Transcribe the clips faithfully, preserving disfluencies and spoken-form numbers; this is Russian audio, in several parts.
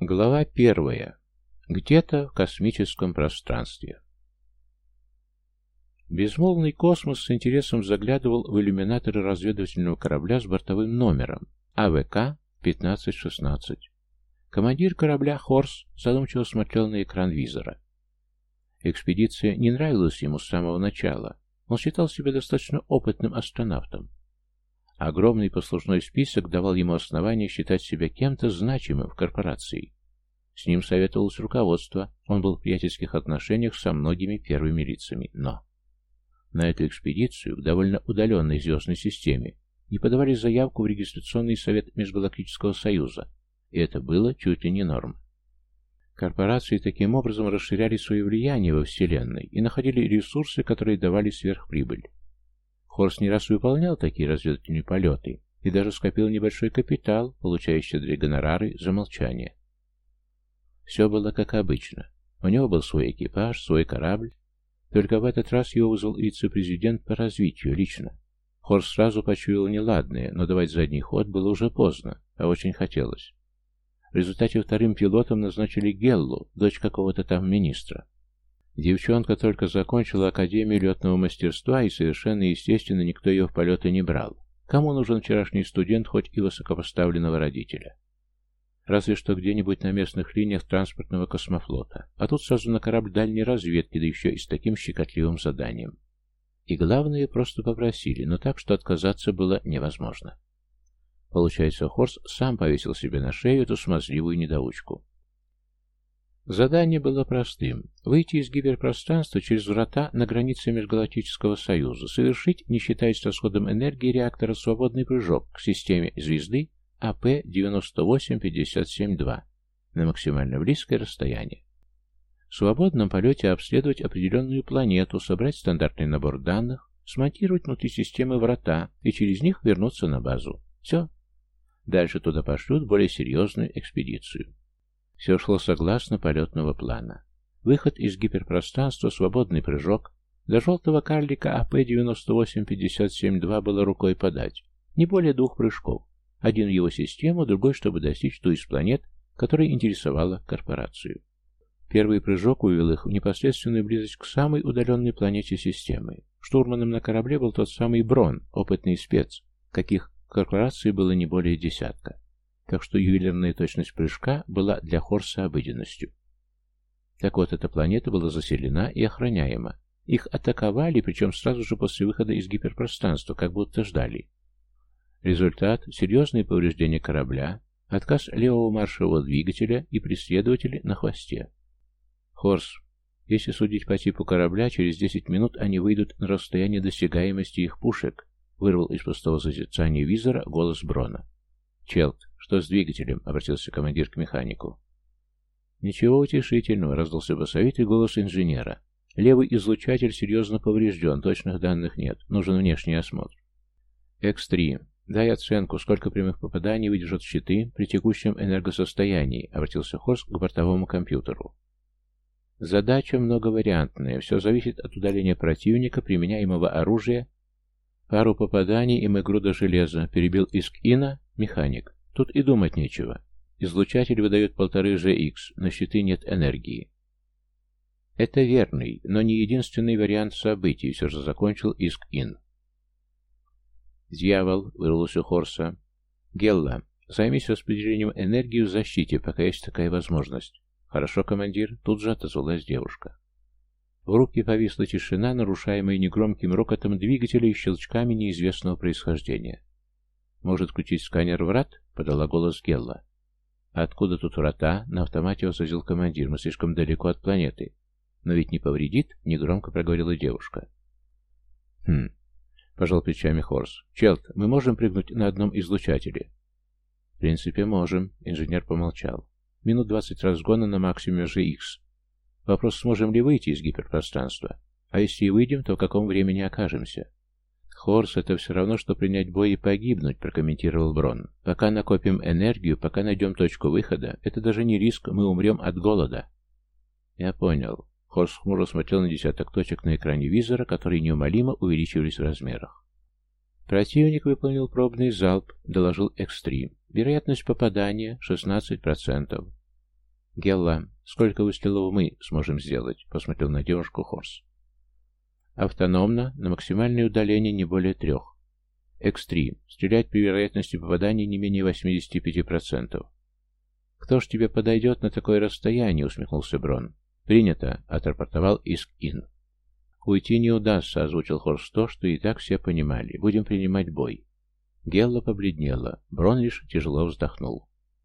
Глава первая. Где-то в космическом пространстве. Безмолвный космос с интересом заглядывал в иллюминаторы разведывательного корабля с бортовым номером А В К пятнадцать шестнадцать. Командир корабля Хорс задумчиво смотрел на экран визора. Экспедиция не нравилась ему с самого начала. Он считал себя достаточно опытным астронавтом. Огромный послужной список давал ему основание считать себя кем-то значимым в корпорации. С ним советовалось руководство, он был в приятельских отношениях со многими первыми лицами, но... На эту экспедицию к довольно удаленной звездной системе не подавали заявку в регистрационный совет Межгалактического Союза, и это было чуть ли не норм. Корпорации таким образом расширяли свое влияние во Вселенной и находили ресурсы, которые давали сверхприбыль. Хорс не раз выполнял такие разведывательные полеты и даже скопил небольшой капитал, получая щедрые гонорары за молчание. Все было как обычно. У него был свой экипаж, свой корабль. Только в этот раз его вызвал вице-президент по развитию лично. Хорс сразу почуял неладное, но давать задний ход было уже поздно, а очень хотелось. В результате вторым пилотом назначили Геллу, дочь какого-то там министра. Девчонка только закончила Академию летного мастерства, и совершенно естественно никто ее в полеты не брал. Кому нужен вчерашний студент, хоть и высокопоставленного родителя? Разве что где-нибудь на местных линиях транспортного космофлота. А тут сразу на корабль дальней разведки, да еще и с таким щекотливым заданием. И главное, просто попросили, но так, что отказаться было невозможно. Получается, Хорс сам повесил себе на шею эту смазливую недоучку. Задание было простым. Выйти из гиперпространства через врата на границе Межгалактического Союза, совершить, не считаясь расходом энергии реактора, свободный прыжок к системе звезды А П девяносто восемь пятьдесят семь два на максимально близкое расстояние. В свободном полете обследовать определенную планету, собрать стандартный набор данных, смонтировать внутри системы врата и через них вернуться на базу. Все. Дальше туда пошлют более серьезную экспедицию. Все шло согласно полетного плана. Выход из гиперпространства, свободный прыжок. До желтого карлика А П девяносто восемь пятьдесят семь два было рукой подать. Не более двух прыжков. Один в его систему, другой, чтобы достичь ту из планет, которая интересовала корпорацию. Первый прыжок увел их в непосредственную близость к самой удаленной планете системы. Штурманом на корабле был тот самый Брон, опытный спец, каких в корпорации было не более десятка. Так что ювелирная точность прыжка была для Хорса обыденностью. Так вот, эта планета была заселена и охраняема. Их атаковали, причем сразу же после выхода из гиперпространства, как будто ждали. Результат – серьезные повреждения корабля, отказ левого маршевого двигателя и преследователи на хвосте. Хорс, если судить по типу корабля, через десять минут они выйдут на расстояние досягаемости их пушек, вырвал из пустого созерцания визора голос Брона. «Челт, что с двигателем?» — обратился командир к механику. «Ничего утешительного», — раздался басовитый голос инженера. «Левый излучатель серьезно поврежден, точных данных нет, нужен внешний осмотр». Экс три. «Дай оценку, сколько прямых попаданий выдержат щиты при текущем энергосостоянии», — обратился Хорс к бортовому компьютеру. «Задача многовариантная, все зависит от удаления противника, применяемого оружия. Пару попаданий, и мы груда железа», — перебил Иск-Ина механик. «Тут и думать нечего. Излучатель выдает полторы же икс, на щиты нет энергии». «Это верный, но не единственный вариант событий», — все же закончил Иск-Ин. «Дьявол», — вырвалось у Хорса. «Гелла, займись распределением энергии в защите, пока есть такая возможность». «Хорошо, командир», — тут же отозвалась девушка. В рубке повисла тишина, нарушаемая негромким рокотом двигателя и щелчками неизвестного происхождения. «Может включить сканер врат?» — подала голос Гелла. «Откуда тут врата?» — на автомате возразил командир. «Мы слишком далеко от планеты». «Но ведь не повредит?» — негромко проговорила девушка. «Хм...» — пожал плечами Хорс. «Челт, мы можем прыгнуть на одном излучателе?» «В принципе, можем», — инженер помолчал. «Минут двадцать разгона на максимуме же икс. Вопрос, сможем ли выйти из гиперпространства? А если и выйдем, то в каком времени окажемся?» «Хорс, это все равно, что принять бой и погибнуть», — прокомментировал Брон. «Пока накопим энергию, пока найдем точку выхода, это даже не риск, мы умрем от голода». «Я понял». Хорс хмуро смотрел на десяток точек на экране визора, которые неумолимо увеличивались в размерах. «Противник выполнил пробный залп», — доложил Экс три. «Вероятность попадания — шестнадцать процентов. Гелла, сколько выстрелов мы сможем сделать? Посмотрел на девушку Хорс. Автономно, на максимальное удаление не более трех. икс три. Стрелять при вероятности попадания не менее восемьдесят пять процентов. «Кто ж тебе подойдет на такое расстояние?» — усмехнулся Брон. «Принято», — отрапортовал Иск-Ин. «Уйти не удастся», — озвучил Хорс то, что и так все понимали. «Будем принимать бой». Гелла побледнела. Брон лишь тяжело вздохнул.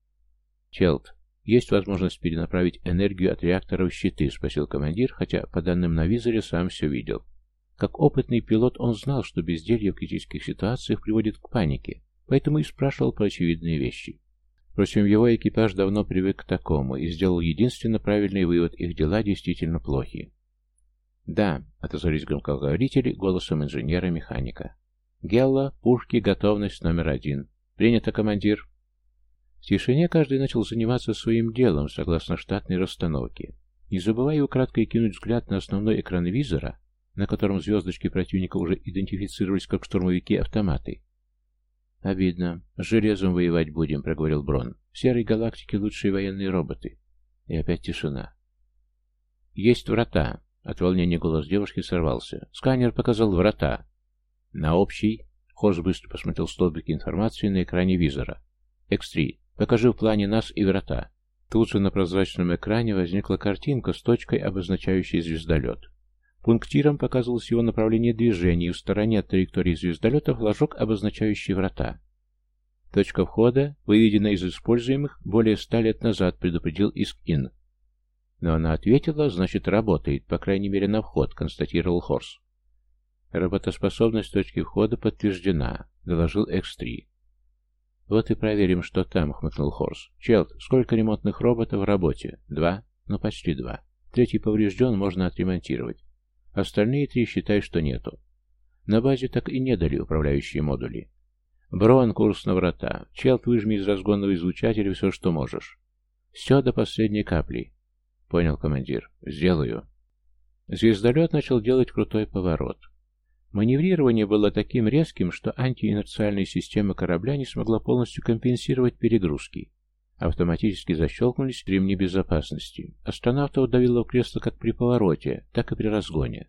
«Челт, есть возможность перенаправить энергию от реактора в щиты?» — спросил командир, хотя, по данным на визоре, сам все видел. Как опытный пилот он знал, что безделье в критических ситуациях приводит к панике, поэтому и спрашивал про очевидные вещи. Впрочем, его экипаж давно привык к такому и сделал единственно правильный вывод: их дела действительно плохи. «Да», — отозвались громкоговорители голосом инженера-механика. «Гелла, пушки, готовность номер один. Принято, командир». В тишине каждый начал заниматься своим делом, согласно штатной расстановке, не забывая украдкой кинуть взгляд на основной экран визора, на котором звездочки противника уже идентифицировались как штурмовики-автоматы. «Обидно. С железом воевать будем», — проговорил Брон. «В серой галактике лучшие военные роботы». И опять тишина. «Есть врата». От волнения голос девушки сорвался. «Сканер показал врата». «На общий». Хорс быстро посмотрел столбики информации на экране визора. икс три. Покажи в плане нас и врата». Тут же на прозрачном экране возникла картинка с точкой, обозначающей звездолет. Пунктиром показывалось его направление движения, и в стороне от траектории звездолета флажок, обозначающий врата. «Точка входа выведена из используемых более ста лет назад», — предупредил Иск-Ин. «Но она ответила, значит, работает, по крайней мере, на вход», — констатировал Хорс. «Работоспособность точки входа подтверждена», — доложил икс три. «Вот и проверим, что там», — хмыкнул Хорс. «Челт, сколько ремонтных роботов в работе?» «Два. Ну, почти два. Третий поврежден, можно отремонтировать. Остальные три считай, что нету. На базе так и не дали управляющие модули. Брон, курс на врата. Челт, выжми из разгонного излучателя все, что можешь. Все до последней капли». «Понял, командир. Сделаю». Звездолет начал делать крутой поворот. Маневрирование было таким резким, что антиинерциальная система корабля не смогла полностью компенсировать перегрузки. Автоматически защелкнулись ремни безопасности. Астронавта давило в кресло как при повороте, так и при разгоне.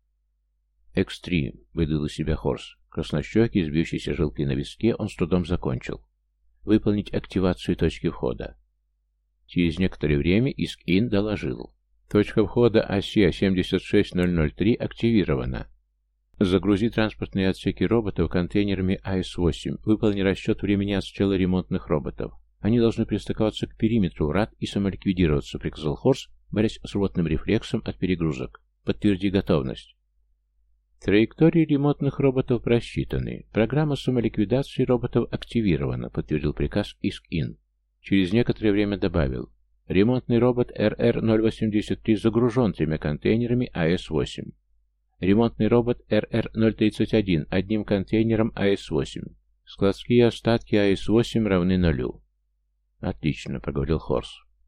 икс три, выдал из себя Хорс. Краснощекий, с бьющейся жилкой на виске, он с трудом закончил. Выполнить активацию точки входа. Через некоторое время Иск-Ин доложил. Точка входа ОСИА семьдесят шесть ноль ноль три активирована. Загрузи транспортные отсеки роботов контейнерами А С восемь. Выполни расчет времени отстрела ремонтных роботов. Они должны пристыковаться к периметру врат и самоликвидироваться, приказал Хорс, борясь с рвотным рефлексом от перегрузок. Подтверди готовность. Траектории ремонтных роботов просчитаны. Программа самоликвидации роботов активирована, подтвердил приказ Иск-Ин. Через некоторое время добавил. Ремонтный робот Р Р ноль восемьдесят три загружен тремя контейнерами А С восемь. Ремонтный робот Р Р ноль тридцать один одним контейнером А С восемь. Складские остатки А С восемь равны нулю. «Отлично», — проговорил Хорс.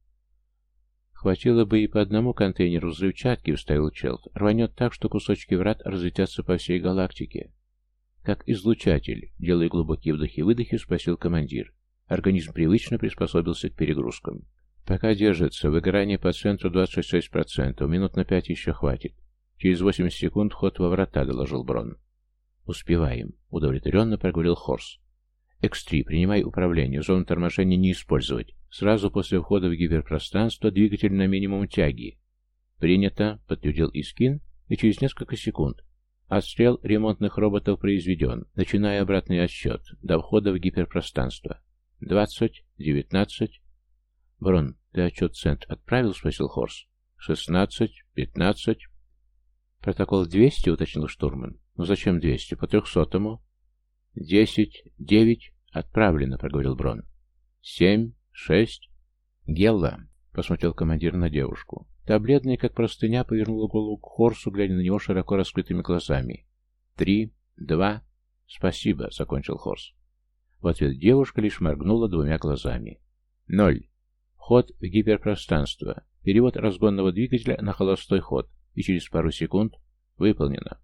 «Хватило бы и по одному контейнеру взрывчатки», — вставил Челт. «Рванет так, что кусочки врат разлетятся по всей галактике». «Как излучатель», — делая глубокие вдохи-выдохи, спросил командир. Организм привычно приспособился к перегрузкам. «Пока держится. Выгорание по центру двадцать шесть процентов. Минут на пять еще хватит. Через восемьдесят секунд вход во врата», — доложил Брон. «Успеваем», — удовлетворенно проговорил Хорс. икс три, принимай управление. Зону торможения не использовать. Сразу после входа в гиперпространство двигатель на минимум тяги. «Принято», — подтвердил Искин, и через несколько секунд. Отстрел ремонтных роботов произведен, начиная обратный отсчет до входа в гиперпространство. «Двадцать, девятнадцать...» «Брон, ты отчет Цент отправил?» — спросил Хорс. «Шестнадцать, пятнадцать...» «Протокол двести», — уточнил штурман. «Ну зачем двести? По трехсотому?» «Десять, девять, отправлено», — проговорил Брон. «Семь, шесть...» «Гелла», — посмотрел командир на девушку. Та, бледная, как простыня, повернула голову к Хорсу, глядя на него широко раскрытыми глазами. «Три, два...» «Спасибо», — закончил Хорс. В ответ девушка лишь моргнула двумя глазами. «Ноль. Вход в гиперпространство. Перевод разгонного двигателя на холостой ход. И через пару секунд выполнено».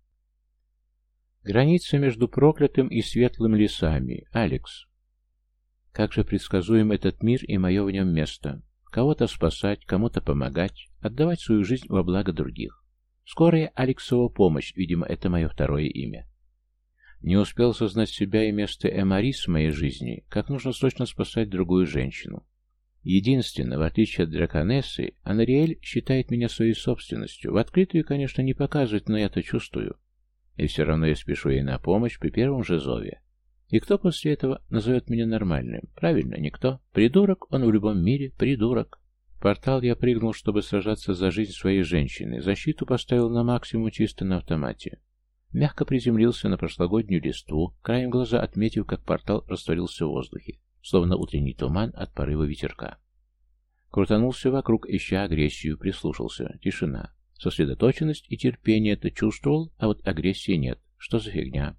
Граница между проклятым и светлым лесами. Алекс. Как же предсказуем этот мир и мое в нем место. Кого-то спасать, кому-то помогать, отдавать свою жизнь во благо других. Скорая Алексова помощь, видимо, это мое второе имя. Не успел сознать себя и место Эмарис в моей жизни, как нужно срочно спасать другую женщину. Единственное, в отличие от драконессы, Анариэль считает меня своей собственностью. В открытую, конечно, не показывает, но я-то чувствую. И все равно я спешу ей на помощь при первом же зове. И кто после этого назовет меня нормальным? Правильно, никто. Придурок, он в любом мире придурок. В портал я прыгнул, чтобы сражаться за жизнь своей женщины. Защиту поставил на максимум чисто на автомате. Мягко приземлился на прошлогоднюю листву, краем глаза отметив, как портал растворился в воздухе, словно утренний туман от порыва ветерка. Крутанулся вокруг, ища агрессию, прислушался. Тишина. Сосредоточенность и терпение это чувствовал, а вот агрессии нет. Что за фигня?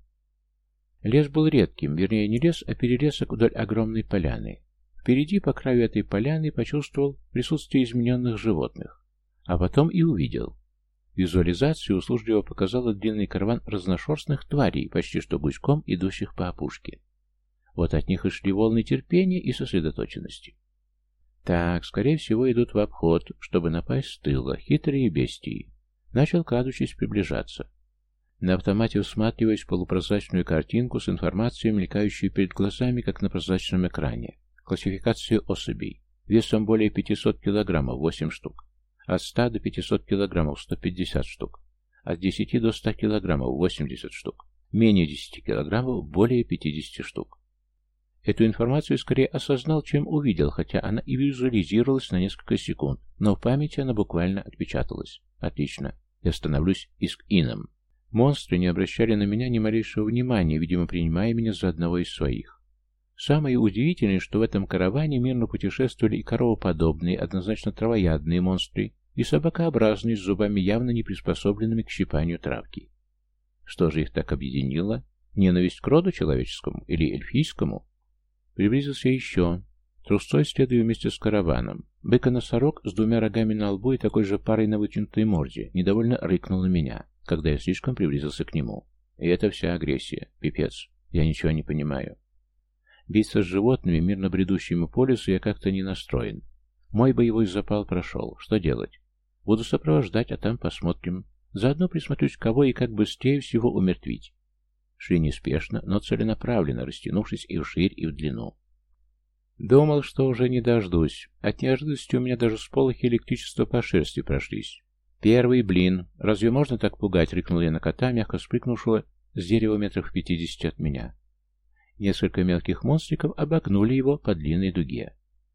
Лес был редким, вернее не лес, а перелесок вдоль огромной поляны. Впереди, по краю этой поляны, почувствовал присутствие измененных животных. А потом и увидел. Визуализация услужливо показала длинный караван разношерстных тварей, почти что гуськом идущих по опушке. Вот от них и шли волны терпения и сосредоточенности. Так, скорее всего, идут в обход, чтобы напасть с тыла, хитрые бестии. Начал, крадучись, приближаться. На автомате всматриваясь в полупрозрачную картинку с информацией, мелькающей перед глазами, как на прозрачном экране. Классификация особей. Весом более пятисот килограммов, восемь штук. От ста до пятисот килограммов, сто пятьдесят штук. От десяти до ста килограммов, восемьдесят штук. Менее десяти килограммов, более пятидесяти штук. Эту информацию скорее осознал, чем увидел, хотя она и визуализировалась на несколько секунд, но в памяти она буквально отпечаталась. Отлично. Я становлюсь иск-ином. Монстры не обращали на меня ни малейшего внимания, видимо, принимая меня за одного из своих. Самое удивительное, что в этом караване мирно путешествовали и коровоподобные, однозначно травоядные монстры, и собакообразные, с зубами явно не приспособленными к щипанию травки. Что же их так объединило? Ненависть к роду человеческому или эльфийскому? Приблизился еще. Трусцой следую вместе с караваном. Быка-носорог с двумя рогами на лбу и такой же парой на вытянутой морде недовольно рыкнул на меня, когда я слишком приблизился к нему. И это вся агрессия. Пипец. Я ничего не понимаю. Биться с животными, мирно бредущими по лесу, я как-то не настроен. Мой боевой запал прошел. Что делать? Буду сопровождать, а там посмотрим. Заодно присмотрюсь, кого и как быстрее всего умертвить. Шли неспешно, но целенаправленно, растянувшись и вширь, и в длину. Думал, что уже не дождусь. От неожиданности у меня даже сполохи электричества по шерсти прошлись. Первый блин. Разве можно так пугать? Рыкнул я на кота, мягко спрыгнувшего с дерева метров в пятидесяти от меня. Несколько мелких монстриков обогнули его по длинной дуге.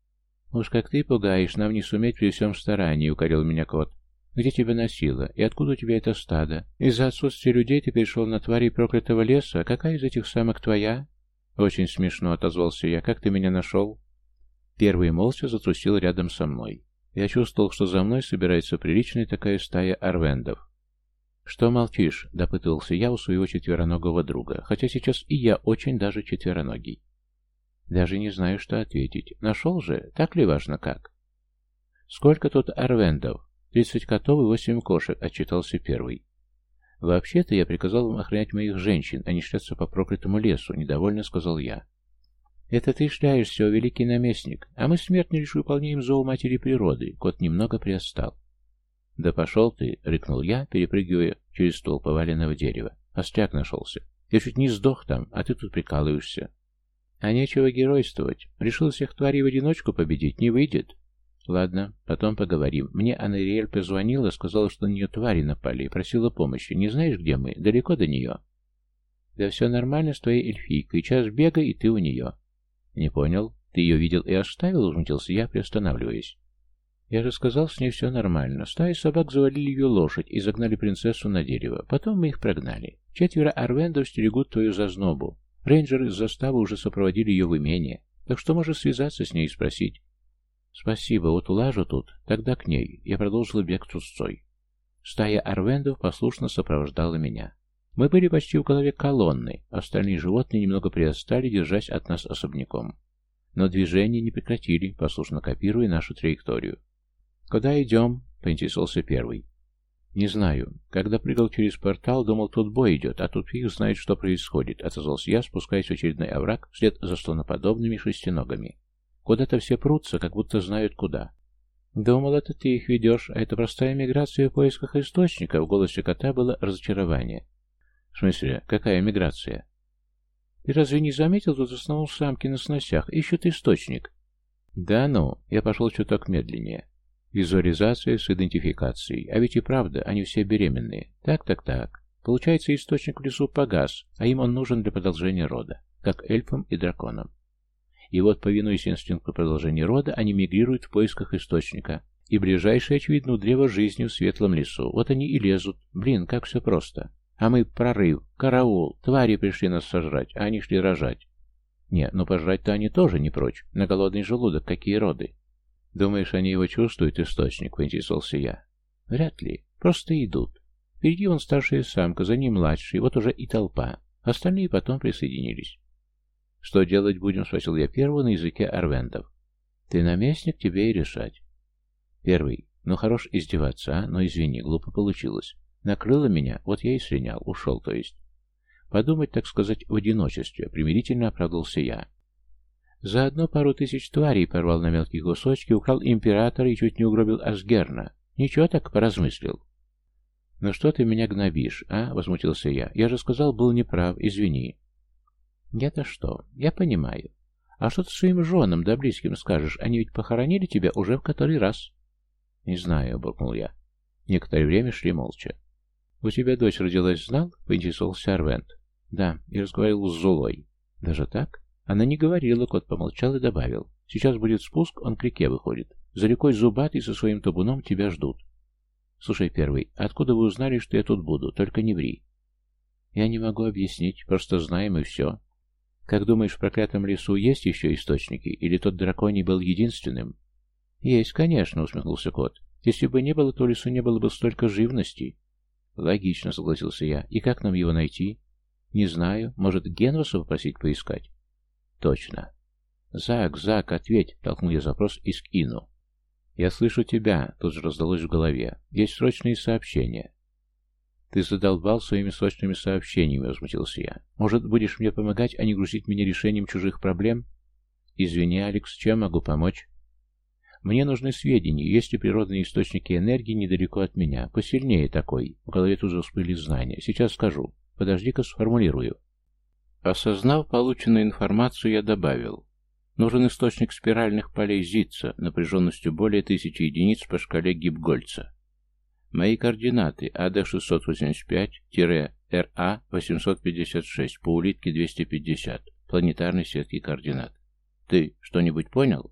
«Уж как ты пугаешь, нам не суметь при всем старании», — укорил меня кот. «Где тебя носило? И откуда у тебя это стадо? Из-за отсутствия людей ты перешел на тварей проклятого леса? Какая из этих самок твоя?» «Очень смешно», — отозвался я. «Как ты меня нашел?» Первый молча затрусил рядом со мной. Я чувствовал, что за мной собирается приличная такая стая арвендов. «Что молчишь?» — допытывался я у своего четвероногого друга, хотя сейчас и я очень даже четвероногий. Даже не знаю, что ответить. Нашел же? Так ли важно как? «Сколько тут арвендов?» «Тридцать котов и восемь кошек», — отчитался первый. «Вообще-то я приказал вам охранять моих женщин, а не шляться по проклятому лесу», — недовольно сказал я. «Это ты шляешься, о великий наместник, а мы, смертные, лишь выполняем зов матери природы», — кот немного приостал. «Да пошел ты», — рыкнул я, перепрыгивая через ствол поваленного дерева. «Остряк нашелся. Я чуть не сдох там, а ты тут прикалываешься». «А нечего геройствовать. Решил всех тварей в одиночку победить, не выйдет». «Ладно, потом поговорим. Мне Анариэль позвонила, сказала, что на нее твари напали и просила помощи. Не знаешь, где мы? Далеко до нее?» «Да все нормально с твоей эльфийкой. Час бегай, и ты у нее». «Не понял. Ты ее видел и оставил?» — возмутился я, приостанавливаясь. «Я же сказал, с ней все нормально. Стая собак завалили ее лошадь и загнали принцессу на дерево. Потом мы их прогнали. Четверо арвендов стерегут твою зазнобу. Рейнджеры из заставы уже сопроводили ее в имение. Так что можешь связаться с ней и спросить». «Спасибо, вот улажу тут. Тогда к ней». Я продолжил бег трусцой. Стая арвендов послушно сопровождала меня. Мы были почти в голове колонны, остальные животные немного приотстали, держась от нас особняком. Но движение не прекратили, послушно копируя нашу траекторию. «Куда идем?» — поинтересовался первый. «Не знаю. Когда прыгал через портал, думал, тут бой идет, а тут фиг знает, что происходит», — отозвался я, спускаясь в очередной овраг вслед за слоноподобными шестиногами. «Куда-то все прутся, как будто знают куда. Думал, это ты их ведешь, а это простая миграция в поисках источника. В голосе кота было разочарование. В смысле, какая миграция? Ты разве не заметил, тут в основном самки на сносях ищут источник? Да ну, я пошел чуток медленнее. Визуализация с идентификацией. А ведь и правда, они все беременные. Так-так-так. Получается, источник в лесу погас, а им он нужен для продолжения рода, как эльфам и драконам. И вот, повинуясь инстинкту продолжения рода, они мигрируют в поисках источника. И ближайшее, очевидно, у древа жизни в светлом лесу. Вот они и лезут. Блин, как все просто. А мы прорыв, караул, твари пришли нас сожрать, а они шли рожать. Не, ну пожрать-то они тоже не прочь. На голодный желудок какие роды. Думаешь, они его чувствуют, источник, поинтересовался я? Вряд ли. Просто идут. Впереди вон старшая самка, за ней младший, вот уже и толпа. Остальные потом присоединились. «Что делать будем?» — спросил я первого на языке арвентов. «Ты наместник, тебе и решать». Первый. Ну хорош издеваться, а? Но извини, глупо получилось. Накрыло меня, вот я и слинял, ушел, то есть. Подумать, так сказать, в одиночестве, примирительно оправдался я. Заодно пару тысяч тварей порвал на мелкие кусочки, украл императора и чуть не угробил Асгерна. Ничего так поразмыслил. «Ну что ты меня гнобишь, а?» — возмутился я. «Я же сказал, был неправ, извини». «Я-то что? Я понимаю. А что ты своим женам да близким скажешь? Они ведь похоронили тебя уже в который раз?» «Не знаю», — буркнул я. Некоторое время шли молча. «У тебя дочь родилась, знал?» — поинтересовался Арвент. «Да, и разговаривал с Зулой». «Даже так?» Она не говорила, кот помолчал и добавил. «Сейчас будет спуск, он к реке выходит. За рекой Зубатый со своим табуном тебя ждут». «Слушай, первый, откуда вы узнали, что я тут буду? Только не ври». «Я не могу объяснить, просто знаем и все». «Как думаешь, в проклятом лесу есть еще источники? Или тот драконий был единственным?» «Есть, конечно», — усмехнулся кот. «Если бы не было, то в лесу не было бы столько живности». «Логично», — согласился я. «И как нам его найти?» «Не знаю. Может, Генваса попросить поискать?» «Точно». «Зак, Зак, ответь», — толкнул я запрос из Кину. «Я слышу тебя», — тут же раздалось в голове. «Есть срочные сообщения». «Ты задолбал своими срочными сообщениями», — возмутился я. «Может, будешь мне помогать, а не грузить меня решением чужих проблем?» «Извини, Алекс, чем могу помочь?» «Мне нужны сведения, есть ли природные источники энергии недалеко от меня. Посильнее такой». В голове тут же всплыли знания. «Сейчас скажу. Подожди-ка, сформулирую». Осознав полученную информацию, я добавил. Нужен источник спиральных полей Зитца напряженностью более тысячи единиц по шкале Гибгольца. Мои координаты А Д шестьсот восемьдесят пять Р А восемьсот пятьдесят шесть по улитке двести пятьдесят планетарной сетки координат. Ты что-нибудь понял?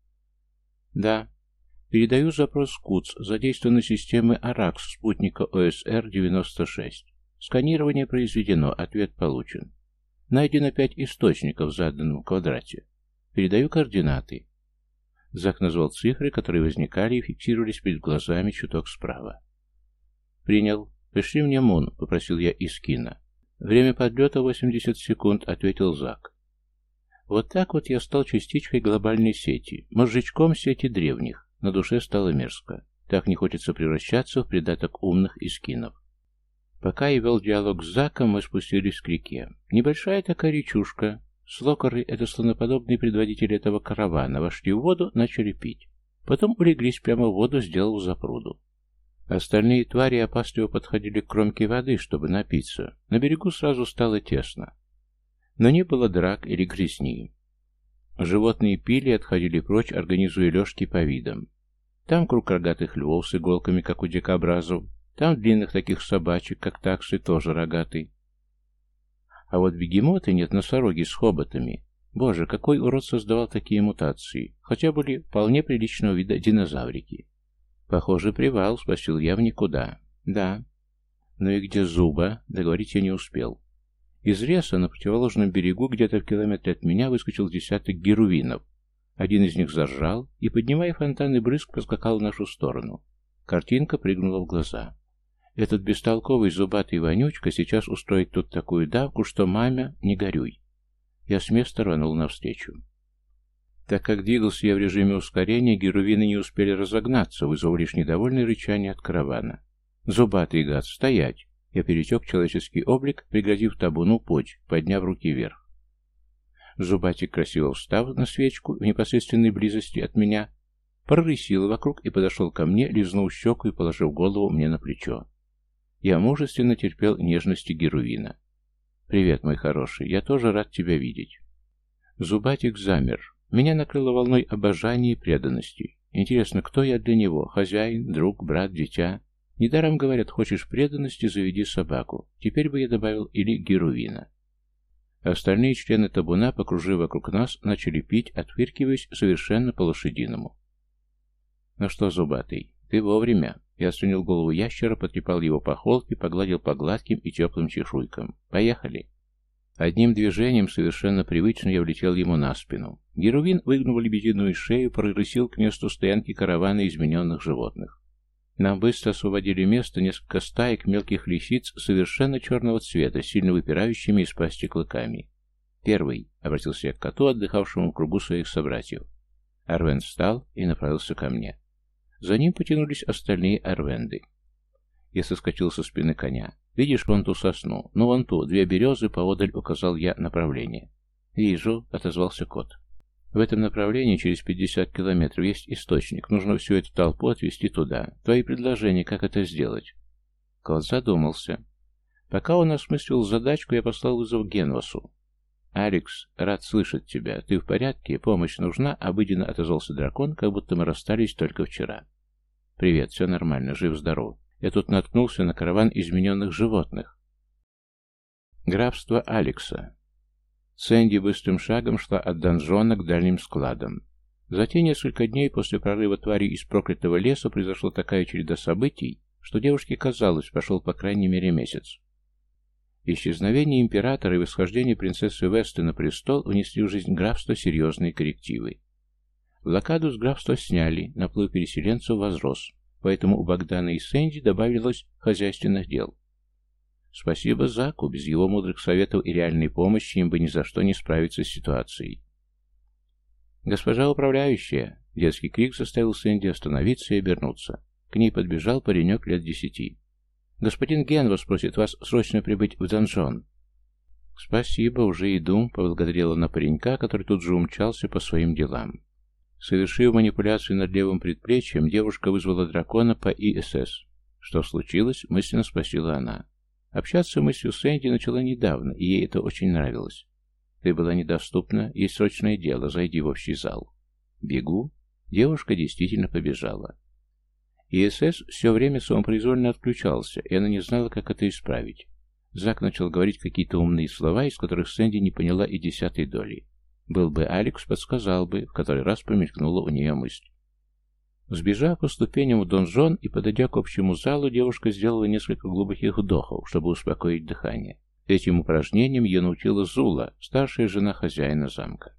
Да. Передаю запрос КУЦ, задействованы системы АРАКС спутника О С Р девяносто шесть. Сканирование произведено, ответ получен. Найдено пять источников в заданном квадрате. Передаю координаты. Зак назвал цифры, которые возникали и фиксировались перед глазами чуток справа. «Принял. Пришли мне Мун», — попросил я из Кина. «Время подлета восемьдесят секунд», — ответил Зак. Вот так вот я стал частичкой глобальной сети, мозжечком сети древних. На душе стало мерзко. Так не хочется превращаться в придаток умных искинов. Пока я вел диалог с Заком, мы спустились к реке. Небольшая такая речушка. Слокоры, это слоноподобные предводители этого каравана, вошли в воду, начали пить. Потом улеглись прямо в воду, сделав запруду. Остальные твари опасливо подходили к кромке воды, чтобы напиться. На берегу сразу стало тесно. Но не было драк или грязни. Животные пили и отходили прочь, организуя лёжки по видам. Там круг рогатых львов с иголками, как у дикобразов, там длинных таких собачек, как таксы, тоже рогатый. А вот бегемоты, нет, носороги с хоботами. Боже, какой урод создавал такие мутации, хотя были вполне приличного вида динозаврики. Похоже, привал, спросил я в никуда. Да. Ну и где Зуба? Договорить я не успел. Из леса на противоположном берегу, где-то в километре от меня, выскочил десяток герувинов. Один из них заржал и, поднимая фонтанный брызг, поскакал в нашу сторону. Картинка прыгнула в глаза. Этот бестолковый зубатый вонючка сейчас устроит тут такую давку, что мамя, не горюй. Я с места рванул навстречу. Так как двигался я в режиме ускорения, герувины не успели разогнаться, вызвав лишь недовольное рычание от каравана. «Зубатый гад, стоять!» Я перетек человеческий облик, пригрозив табуну путь, подняв руки вверх. Зубатик, красиво встав на свечку в непосредственной близости от меня, прорысил вокруг и подошел ко мне, лизнул щеку и положив голову мне на плечо. Я мужественно терпел нежности Герувина. «Привет, мой хороший, я тоже рад тебя видеть». Зубатик замер. Меня накрыло волной обожания и преданности. Интересно, кто я для него? Хозяин, друг, брат, дитя? Недаром говорят, хочешь преданности, заведи собаку. Теперь бы я добавил или Герувина. Остальные члены табуна, покружив вокруг нас, начали пить, отфыркиваясь совершенно по-лошадиному. «Ну что, Зубатый, ты вовремя». Я сунул голову ящера, потрепал его по холке, погладил по гладким и теплым чешуйкам. «Поехали!» Одним движением, совершенно привычно, я влетел ему на спину. Герувин, выгнув лебединую шею, прорысил к месту стоянки каравана измененных животных. Нам быстро освободили место несколько стаек мелких лисиц совершенно черного цвета, сильно выпирающими из пасти клыками. «Первый», — обратился я к коту, отдыхавшему в кругу своих собратьев. Арвен встал и направился ко мне. За ним потянулись остальные арвенды. Я соскочил со спины коня. «Видишь вон ту сосну? Ну, вон ту, две березы, поодаль указал я направление». «Вижу», — отозвался кот. «В этом направлении через пятьдесят километров есть источник. Нужно всю эту толпу отвезти туда. Твои предложения, как это сделать?» Кот задумался. Пока он осмыслил задачку, я послал вызов Генвасу. «Алекс, рад слышать тебя. Ты в порядке? Помощь нужна?» — обыденно отозвался дракон, как будто мы расстались только вчера. «Привет, все нормально, жив-здоров. Я тут наткнулся на караван измененных животных». Графство Алекса. Сэнди быстрым шагом шла от донжона к дальним складам. За те несколько дней после прорыва тварей из проклятого леса произошла такая череда событий, что девушке казалось, прошел по крайней мере месяц. Исчезновение императора и восхождение принцессы Весты на престол внесли в жизнь графства серьезные коррективы. Блокаду с графства сняли, наплыв переселенцев возрос, поэтому у Богдана и Сэнди добавилось хозяйственных дел. Спасибо Заку, без его мудрых советов и реальной помощи им бы ни за что не справиться с ситуацией. «Госпожа управляющая!» Детский крик заставил Сэнди остановиться и обернуться. К ней подбежал паренек лет десяти. «Господин Генвас просит вас срочно прибыть в донжон». «Спасибо, уже иду», — поблагодарила она паренька, который тут же умчался по своим делам. Совершив манипуляцию над левым предплечьем, девушка вызвала дракона по И С С. «Что случилось?» — мысленно спросила она. Общаться мыслью с Сэнди начала недавно, и ей это очень нравилось. «Ты была недоступна, есть срочное дело, зайди в общий зал». «Бегу». Девушка действительно побежала. И С С все время самопроизвольно отключался, и она не знала, как это исправить. Зак начал говорить какие-то умные слова, из которых Сэнди не поняла и десятой доли. Был бы Алекс, подсказал бы, в который раз промелькнула у нее мысль. Сбежав по ступеням в донжон и подойдя к общему залу, девушка сделала несколько глубоких вдохов, чтобы успокоить дыхание. Этим упражнением ее научила Зула, старшая жена хозяина замка.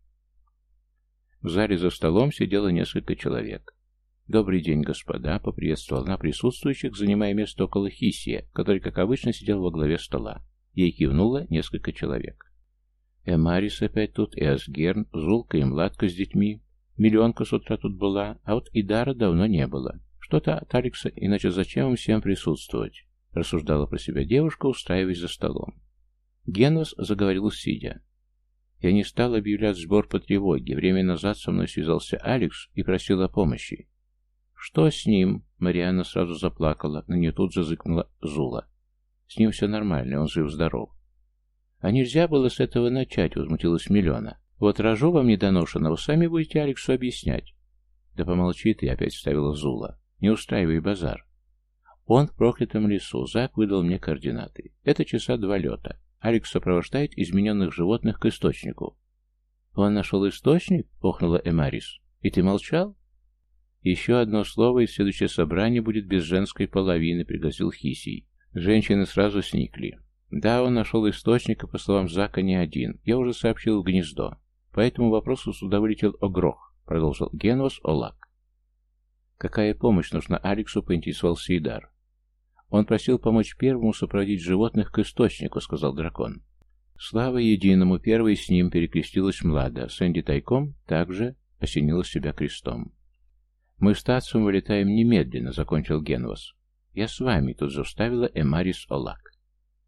В зале за столом сидело несколько человек. «Добрый день, господа», — поприветствовала она присутствующих, занимая место около Хисия, который, как обычно, сидел во главе стола. Ей кивнуло несколько человек. Эмарис опять тут, и Асгерн, Зулка и Младка с детьми. Миллионка с утра тут была, а вот Идара давно не было. Что-то от Алекса, иначе зачем им всем присутствовать?» — рассуждала про себя девушка, устраиваясь за столом. Генвас заговорил сидя. «Я не стал объявлять сбор по тревоге. Время назад со мной связался Алекс и просил о помощи». «Что с ним?» — Марианна сразу заплакала, но не тут же зыкнула Зула. «С ним все нормально, он жив-здоров». «А нельзя было с этого начать?» — возмутилась Миллиона. «Вот рожу вам недоношенного, сами будете Алексу объяснять». «Да помолчи ты», — опять вставила Зула. «Не устраивай базар». «Он в проклятом лесу. Зак выдал мне координаты. Это часа два лета. Алекс сопровождает измененных животных к источнику». «Он нашел источник?» — охнула Эмарис. «И ты молчал?» «Еще одно слово, и следующее собрание будет без женской половины», — пригрозил Хисий. Женщины сразу сникли. «Да, он нашел источник, и, по словам Зака, не один. Я уже сообщил в гнездо. По этому вопросу сюда вылетел Огрох», — продолжил Генвас Олак. «Какая помощь нужна Алексу?» — поинтересовался Идар. «Он просил помочь первому сопроводить животных к источнику», — сказал дракон. Слава единому, первой с ним перекрестилась Млада. Сэнди тайком также осенила себя крестом. «Мы с Татсом вылетаем немедленно», — закончил Генвас. «Я с вами», — тут же вставила Эмарис Олак.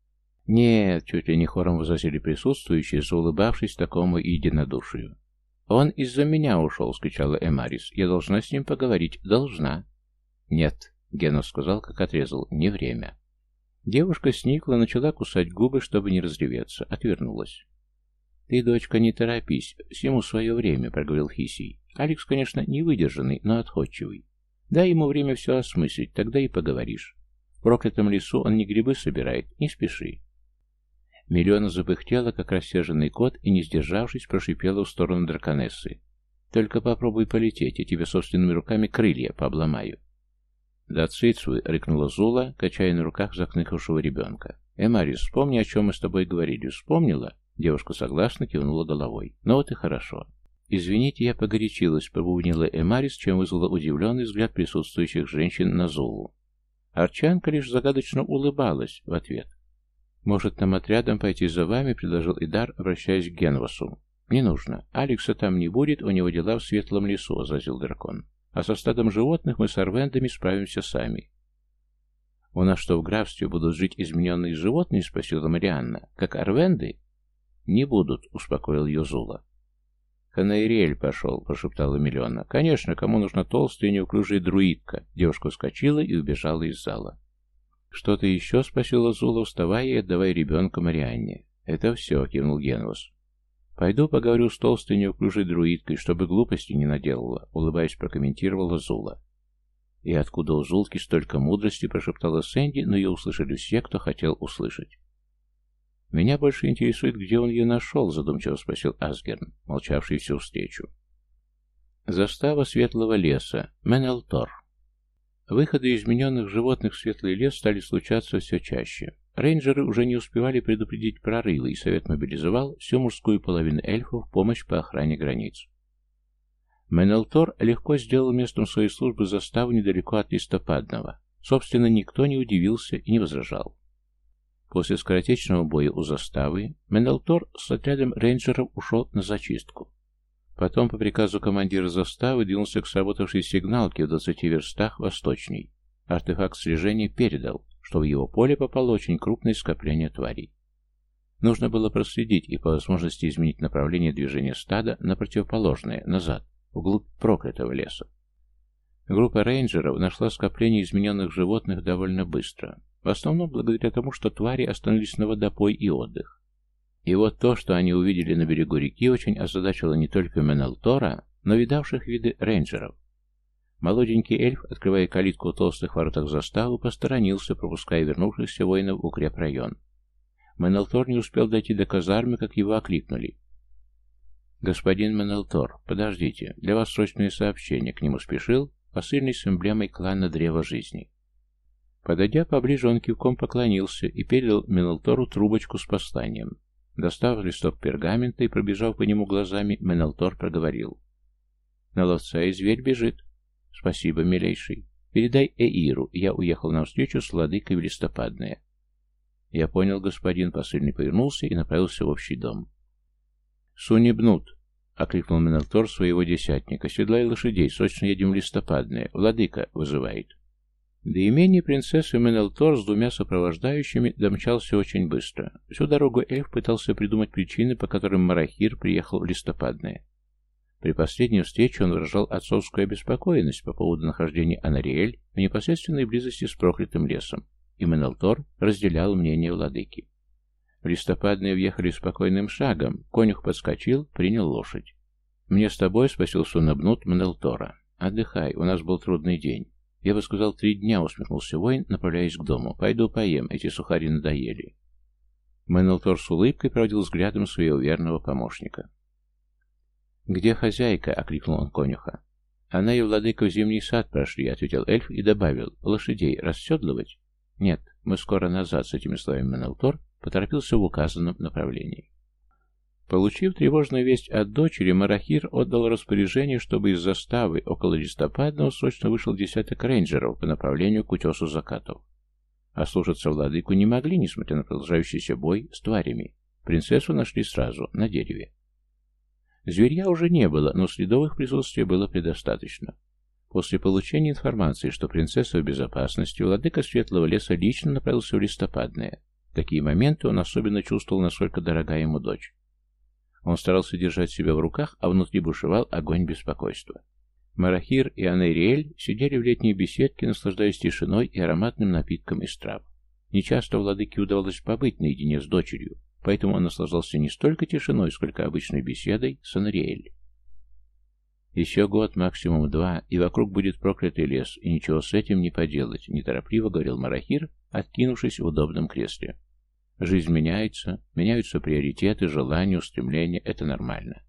«Нет», — чуть ли не хором возразили присутствующие, заулыбавшись такому единодушию. «Он из-за меня ушел!» — скричала Эмарис. «Я должна с ним поговорить. Должна!» «Нет!» — Генос сказал, как отрезал. «Не время!» Девушка сникла, начала кусать губы, чтобы не разреветься. Отвернулась. «Ты, дочка, не торопись. Всему свое время», — проговорил Хисий. «Алекс, конечно, не выдержанный, но отходчивый. Дай ему время все осмыслить, тогда и поговоришь. В проклятом лесу он не грибы собирает, не спеши». Миллиона запыхтела, как рассерженный кот, и, не сдержавшись, прошипела в сторону драконессы. «Только попробуй полететь, я тебе собственными руками крылья пообломаю». «Да цыцвы!» — рыкнула Зула, качая на руках закныкавшего ребенка. «Эмарис, вспомни, о чем мы с тобой говорили. Вспомнила?» Девушка согласно кивнула головой. «Ну вот и хорошо». «Извините, я погорячилась», — пробубнила Эмарис, чем вызвала удивленный взгляд присутствующих женщин на Зулу. Арчанка лишь загадочно улыбалась в ответ. «Может, нам отрядом пойти за вами?» — предложил Идар, обращаясь к Генвасу. «Не нужно. Алекса там не будет, у него дела в Светлом лесу», — возразил дракон. «А со стадом животных мы с арвендами справимся сами». «У нас что, в графстве будут жить измененные животные?» — спросила Марианна. «Как арвенды?» «Не будут», — успокоил ее Зула. «Ханаириэль пошел», — прошептала Миллиона. «Конечно, кому нужна толстая и неуклюжая друидка?» Девушка вскочила и убежала из зала. «Что-то еще?» — спросила Зула, вставая и отдавая ребенка Марианне. «Это все», — кивнул Генвас. «Пойду поговорю с толстой неуклюжей друидкой, чтобы глупости не наделала», — улыбаясь, прокомментировала Зула. «И откуда у Зулки столько мудрости?» — прошептала Сэнди, но ее услышали все, кто хотел услышать. «Меня больше интересует, где он ее нашел», — задумчиво спросил Асгерн, молчавший всю встречу. Застава Светлого леса. Менелтор. Выходы измененных животных в Светлый лес стали случаться все чаще. Рейнджеры уже не успевали предупредить прорывы, и Совет мобилизовал всю мужскую половину эльфов в помощь по охране границ. Менелтор легко сделал местом своей службы заставу недалеко от Листопадного. Собственно, никто не удивился и не возражал. После скоротечного боя у заставы Менелтор с отрядом рейнджеров ушел на зачистку. Потом, по приказу командира заставы, двинулся к сработавшей сигналке в двадцати верстах восточней. Артефакт слежения передал, что в его поле попало очень крупное скопление тварей. Нужно было проследить и по возможности изменить направление движения стада на противоположное, назад, вглубь проклятого леса. Группа рейнджеров нашла скопление измененных животных довольно быстро, в основном благодаря тому, что твари остановились на водопой и отдых. И вот то, что они увидели на берегу реки, очень озадачило не только Менелтора, но видавших виды рейнджеров. Молоденький эльф, открывая калитку в толстых воротах заставы, посторонился, пропуская вернувшихся воинов в укрепрайон. Менелтор не успел дойти до казармы, как его окликнули. «Господин Менелтор, подождите, для вас срочное сообщение», — к нему спешил посыльный с эмблемой клана Древа Жизни. Подойдя поближе, он кивком поклонился и передал Менелтору трубочку с посланием. Достав листок пергамента и пробежав по нему глазами, Менелтор проговорил. «На ловца и зверь бежит». «Спасибо, милейший. Передай Эиру, я уехал навстречу с владыкой в Листопадное». «Я понял, господин», — посыльный повернулся и направился в общий дом. «Сунебнут», — окликнул Менелтор своего десятника. «Седлай лошадей, срочно едем в Листопадное. Владыка вызывает». До имени принцессы Менелтор с двумя сопровождающими домчался очень быстро. Всю дорогу эльф пытался придумать причины, по которым Марахир приехал в Листопадное. При последней встрече он выражал отцовскую обеспокоенность по поводу нахождения Анариэль в непосредственной близости с проклятым лесом, и Менелтор разделял мнение владыки. В Листопадное въехали спокойным шагом, конюх подскочил, принял лошадь. «Мне с тобой?» — спросил Сунебнут Менелтора. «Отдыхай, у нас был трудный день». «Я бы сказал, три дня», — усмехнулся воин, направляясь к дому. «Пойду поем, эти сухари надоели». Менелтор с улыбкой проводил взглядом своего верного помощника. «Где хозяйка?» — окликнул он конюха. «Она и владыка в зимний сад прошли», — ответил эльф и добавил. «Лошадей расседлывать?» «Нет, мы скоро назад», — с этими словами Менелтор поторопился в указанном направлении. Получив тревожную весть от дочери, Марахир отдал распоряжение, чтобы из заставы около Листопадного срочно вышел десяток рейнджеров по направлению к утесу закатов. А слушаться владыку не могли, несмотря на продолжающийся бой с тварями. Принцессу нашли сразу, на дереве. Зверья уже не было, но следов их присутствия было предостаточно. После получения информации, что принцесса в безопасности, владыка Светлого леса лично направился в Листопадное. В такие моменты он особенно чувствовал, насколько дорога ему дочь. Он старался держать себя в руках, а внутри бушевал огонь беспокойства. Марахир и Анейриэль сидели в летней беседке, наслаждаясь тишиной и ароматным напитком из трав. Нечасто владыке удавалось побыть наедине с дочерью, поэтому он наслаждался не столько тишиной, сколько обычной беседой с Анейриэль. «Еще год, максимум два, и вокруг будет проклятый лес, и ничего с этим не поделать», — неторопливо говорил Марахир, откинувшись в удобном кресле. «Жизнь меняется, меняются приоритеты, желания, устремления, это нормально.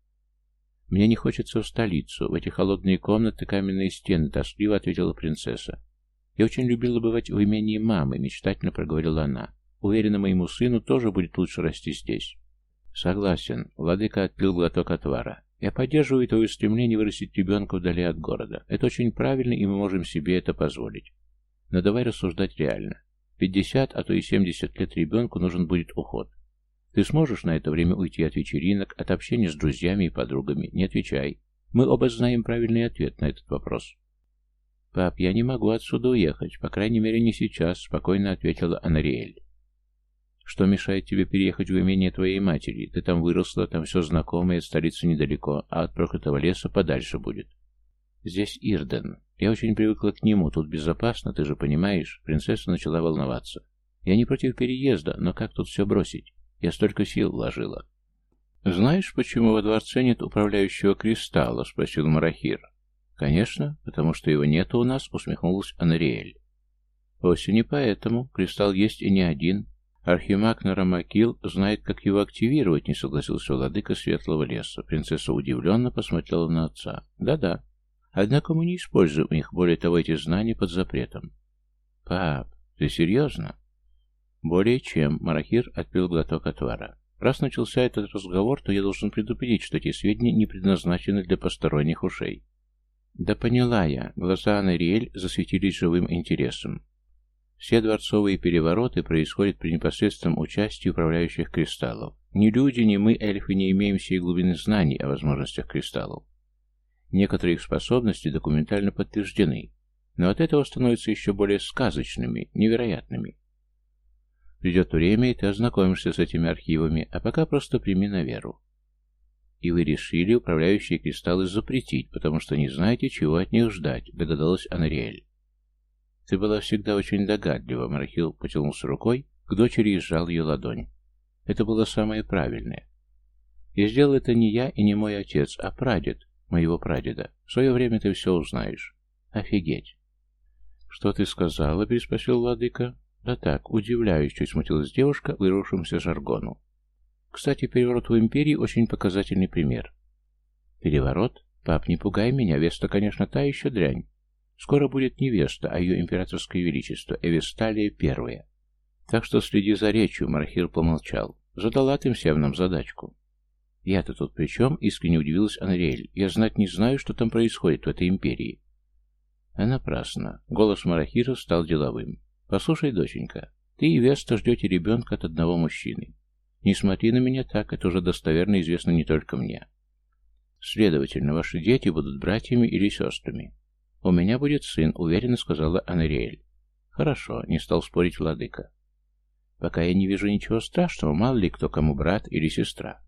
Мне не хочется в столицу, в эти холодные комнаты, каменные стены», — тоскливо ответила принцесса. «Я очень любила бывать в имении мамы», — мечтательно проговорила она. «Уверена, моему сыну тоже будет лучше расти здесь». «Согласен», — владыка отпил глоток отвара. «Я поддерживаю твое стремление вырастить ребенка вдали от города. Это очень правильно, и мы можем себе это позволить. Но давай рассуждать реально. пятьдесят, а то и семьдесят лет ребенку нужен будет уход. Ты сможешь на это время уйти от вечеринок, от общения с друзьями и подругами? Не отвечай. Мы оба знаем правильный ответ на этот вопрос». «Пап, я не могу отсюда уехать, по крайней мере не сейчас», — спокойно ответила Анейриэль. «Что мешает тебе переехать в имение твоей матери? Ты там выросла, там все знакомое, от столицы недалеко, а от проклятого леса подальше будет». «Здесь Ирден. Я очень привыкла к нему, тут безопасно, ты же понимаешь». Принцесса начала волноваться. «Я не против переезда, но как тут все бросить? Я столько сил вложила». «Знаешь, почему во дворце нет управляющего кристалла?» — спросил Марахир. «Конечно, потому что его нет у нас», — усмехнулась Анейриэль. «Вовсе не поэтому. Кристалл есть и не один. Архимаг Нарамакил знает, как его активировать», — не согласился владыка Светлого леса. Принцесса удивленно посмотрела на отца. «Да-да. Однако мы не используем их, более того, эти знания под запретом». «Пап, ты серьезно?» «Более чем», — Марахир отпил глоток отвара. «Раз начался этот разговор, то я должен предупредить, что эти сведения не предназначены для посторонних ушей». «Да поняла я». Глаза Анейриэль засветились живым интересом. «Все дворцовые перевороты происходят при непосредственном участии управляющих кристаллов. Ни люди, ни мы, эльфы, не имеем всей глубины знаний о возможностях кристаллов. Некоторые их способности документально подтверждены, но от этого становятся еще более сказочными, невероятными. Придет время, и ты ознакомишься с этими архивами, а пока просто прими на веру». «И вы решили управляющие кристаллы запретить, потому что не знаете, чего от них ждать», — догадалась Анейриэль. «Ты была всегда очень догадлива», — Марахил потянулся рукой к дочери и сжал ее ладонь. «Это было самое правильное. И сделал это не я и не мой отец, а прадед, моего прадеда. В свое время ты все узнаешь. Офигеть!» «Что ты сказала?» — переспросил владыка. «Да так, удивляюсь», — чуть смутилась девушка, вырвавшимся жаргону. «Кстати, переворот в империи очень показательный пример». «Переворот? Пап, не пугай меня, Веста, конечно, та еще дрянь. Скоро будет не Веста, а ее императорское величество, Эвесталия Первая. Так что следи за речью», — Марахир помолчал. «Задала ты всем нам задачку». «Я-то тут при чем?» — искренне удивилась Анейриэль. «Я знать не знаю, что там происходит в этой империи». А напрасно. Голос Марахира стал деловым. «Послушай, доченька, ты и Веста ждете ребенка от одного мужчины. Не смотри на меня так, это уже достоверно известно не только мне. Следовательно, ваши дети будут братьями или сестрами. У меня будет сын», — уверенно сказала Анейриэль. «Хорошо», — не стал спорить владыка. «Пока я не вижу ничего страшного, мало ли кто кому брат или сестра».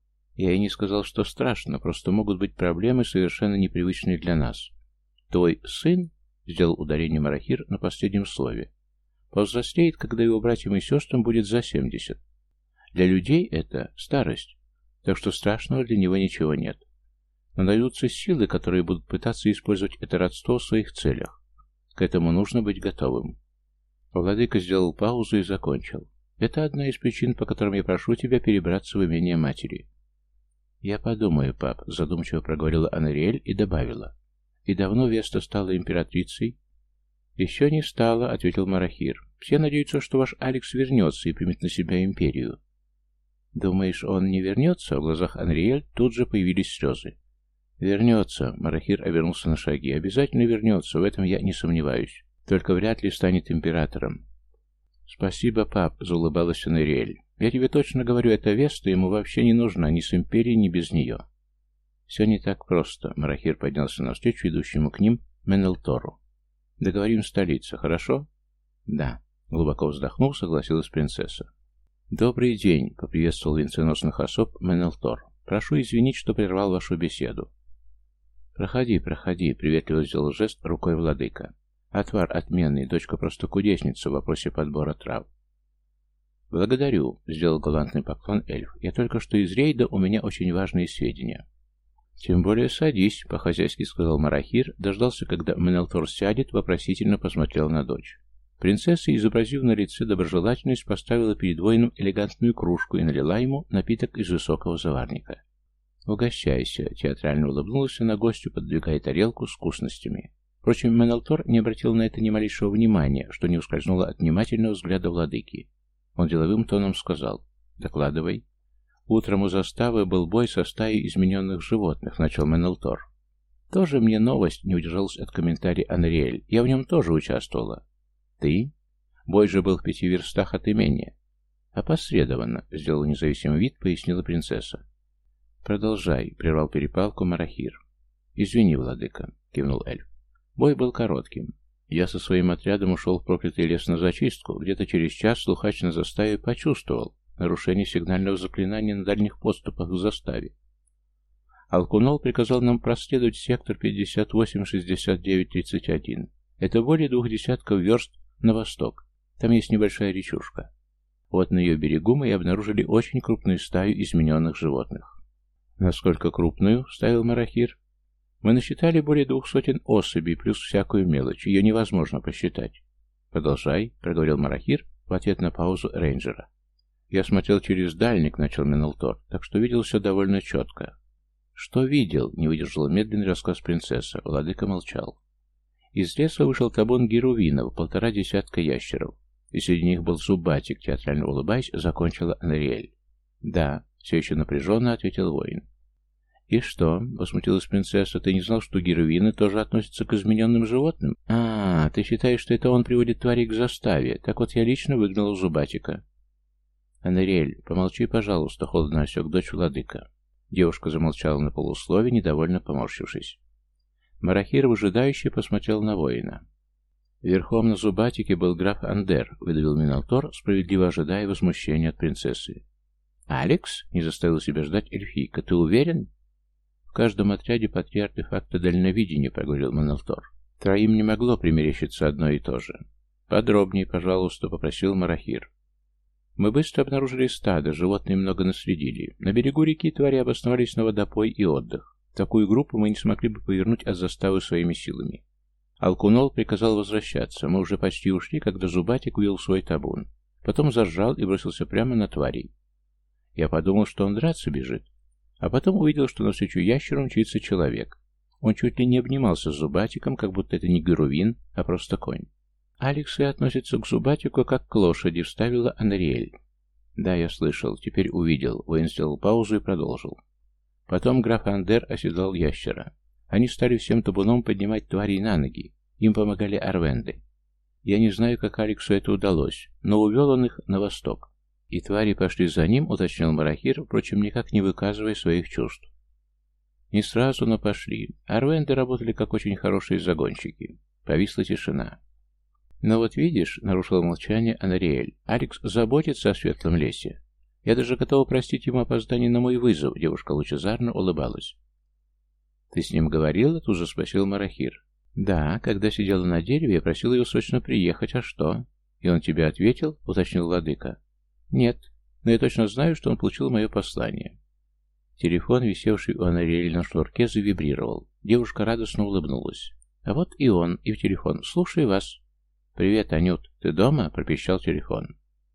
«Я и не сказал, что страшно, просто могут быть проблемы, совершенно непривычные для нас. Твой сын», — сделал ударение Марахир на последнем слове, — «повзрослеет, когда его братьям и сестрам будет за семьдесят. Для людей это старость, так что страшного для него ничего нет. Но найдутся силы, которые будут пытаться использовать это родство в своих целях. К этому нужно быть готовым». Владыка сделал паузу и закончил. «Это одна из причин, по которым я прошу тебя перебраться в имение матери». «Я подумаю, пап», — задумчиво проговорила Анейриэль и добавила. «И давно Веста стала императрицей?» «Еще не стала», — ответил Марахир. «Все надеются, что ваш Алекс вернется и примет на себя империю». «Думаешь, он не вернется?» В глазах Анейриэль тут же появились слезы. «Вернется», — Марахир обернулся на шаги. «Обязательно вернется, в этом я не сомневаюсь. Только вряд ли станет императором». «Спасибо, пап», — заулыбалась Анейриэль. «Я тебе точно говорю, эта Веста ему вообще не нужна, ни с империей, ни без нее». «Все не так просто», — Марахир поднялся навстречу идущему к ним Менелтору. «Договорим в столице, хорошо?» «Да», — глубоко вздохнув, согласилась принцесса. «Добрый день», — поприветствовал венценосных особ Менелтор. «Прошу извинить, что прервал вашу беседу». «Проходи, проходи», — приветливо сделал жест рукой владыка. «Отвар отменный, дочка просто кудесница в вопросе подбора трав». «Благодарю», — сделал галантный поклон эльф. «Я только что из рейда, у меня очень важные сведения». «Тем более садись», — по-хозяйски сказал Марахир, дождался, когда Менелтор сядет, вопросительно посмотрел на дочь. Принцесса, изобразив на лице доброжелательность, поставила перед воином элегантную кружку и налила ему напиток из высокого заварника. «Угощайся», — театрально улыбнулась на гостю, подвигая тарелку с вкусностями. Впрочем, Менелтор не обратил на это ни малейшего внимания, что не ускользнуло от внимательного взгляда владыки. Он деловым тоном сказал: «Докладывай». «Утром у заставы был бой со стаей измененных животных», — начал Менелтор. «Тоже мне новость», — не удержалась от комментария Анриэль. «Я в нем тоже участвовала». «Ты?» «Бой же был в пяти верстах от имения». «Опосредованно», — сделал независимый вид, пояснила принцесса. «Продолжай», — прервал перепалку Марахир. «Извини, владыка», — кивнул эльф. «Бой был коротким. Я со своим отрядом ушел в проклятый лес на зачистку. Где-то через час слухач на заставе почувствовал нарушение сигнального заклинания на дальних подступах к заставе. Алкунол приказал нам проследовать сектор пятьдесят восемь шестьдесят девять тридцать один. Это более двух десятков верст на восток. Там есть небольшая речушка. Вот на ее берегу мы и обнаружили очень крупную стаю измененных животных». «Насколько крупную?» — вставил Марахир. «Мы насчитали более двух сотен особей, плюс всякую мелочь. Ее невозможно посчитать». «Продолжай», — проговорил Марахир в ответ на паузу рейнджера. «Я смотрел через дальник», — начал Менелтор, — «так что видел все довольно четко». «Что видел?» — не выдержала медленный рассказ принцесса. Владыка молчал. Из леса вышел табун герувинов, полтора десятка ящеров. И среди них был зубатик, театрально улыбаясь, закончила Анриэль. «Да», — все еще напряженно ответил воин. «И что?» — возмутилась принцесса. «Ты не знал, что герувины тоже относятся к измененным животным? А, ты считаешь, что это он приводит тварей к заставе? Так вот я лично выгнал зубатика». «Анриэль, помолчи, пожалуйста», — холодно осек дочь владыка. Девушка замолчала на полуслове, недовольно поморщившись. Марахир выжидающе посмотрел на воина. «Верхом на зубатике был граф Андер», — выдавил Менелтор, справедливо ожидая возмущения от принцессы. «Алекс?» — не заставил себя ждать эльфийка. «Ты уверен?» «В каждом отряде по три артефакта дальновидения», — проговорил Менелтор. «Троим не могло примерещиться одно и то же». «Подробнее, пожалуйста», — попросил Марахир. «Мы быстро обнаружили стадо, животные много наследили. На берегу реки твари обосновались на водопой и отдых. Такую группу мы не смогли бы повернуть от заставы своими силами. Алкунол приказал возвращаться. Мы уже почти ушли, когда зубатик увел свой табун. Потом заржал и бросился прямо на тварей. Я подумал, что он драться бежит. А потом увидел, что навстречу ящеру мчится человек. Он чуть ли не обнимался с зубатиком, как будто это не герувин, а просто конь. «Алекс и относится к зубатику, как к лошади», — вставила Анриэль. «Да, я слышал. Теперь увидел». Воин сделал паузу и продолжил. Потом граф Андер оседлал ящера. Они стали всем табуном поднимать тварей на ноги. Им помогали арвенды. Я не знаю, как Алексу это удалось, но увел он их на восток. И твари пошли за ним, уточнил Марахир, впрочем, никак не выказывая своих чувств. Не сразу, но пошли. Арвенды работали как очень хорошие загонщики. Повисла тишина. «Но вот видишь», — нарушила молчание Анриэль, — «Алекс заботится о светлом лесе. Я даже готова простить ему опоздание на мой вызов», — девушка лучезарно улыбалась. «Ты с ним говорила?» — тут же спросил Марахир. «Да, когда сидела на дереве, я просила его срочно приехать, а что?» «И он тебе ответил?» — уточнил владыка. «Нет, но я точно знаю, что он получил мое послание». Телефон, висевший у Анриэль на шнурке, завибрировал. Девушка радостно улыбнулась. «А вот и он, и в телефон. Слушаю вас». «Привет, Анют. Ты дома?» — пропищал телефон.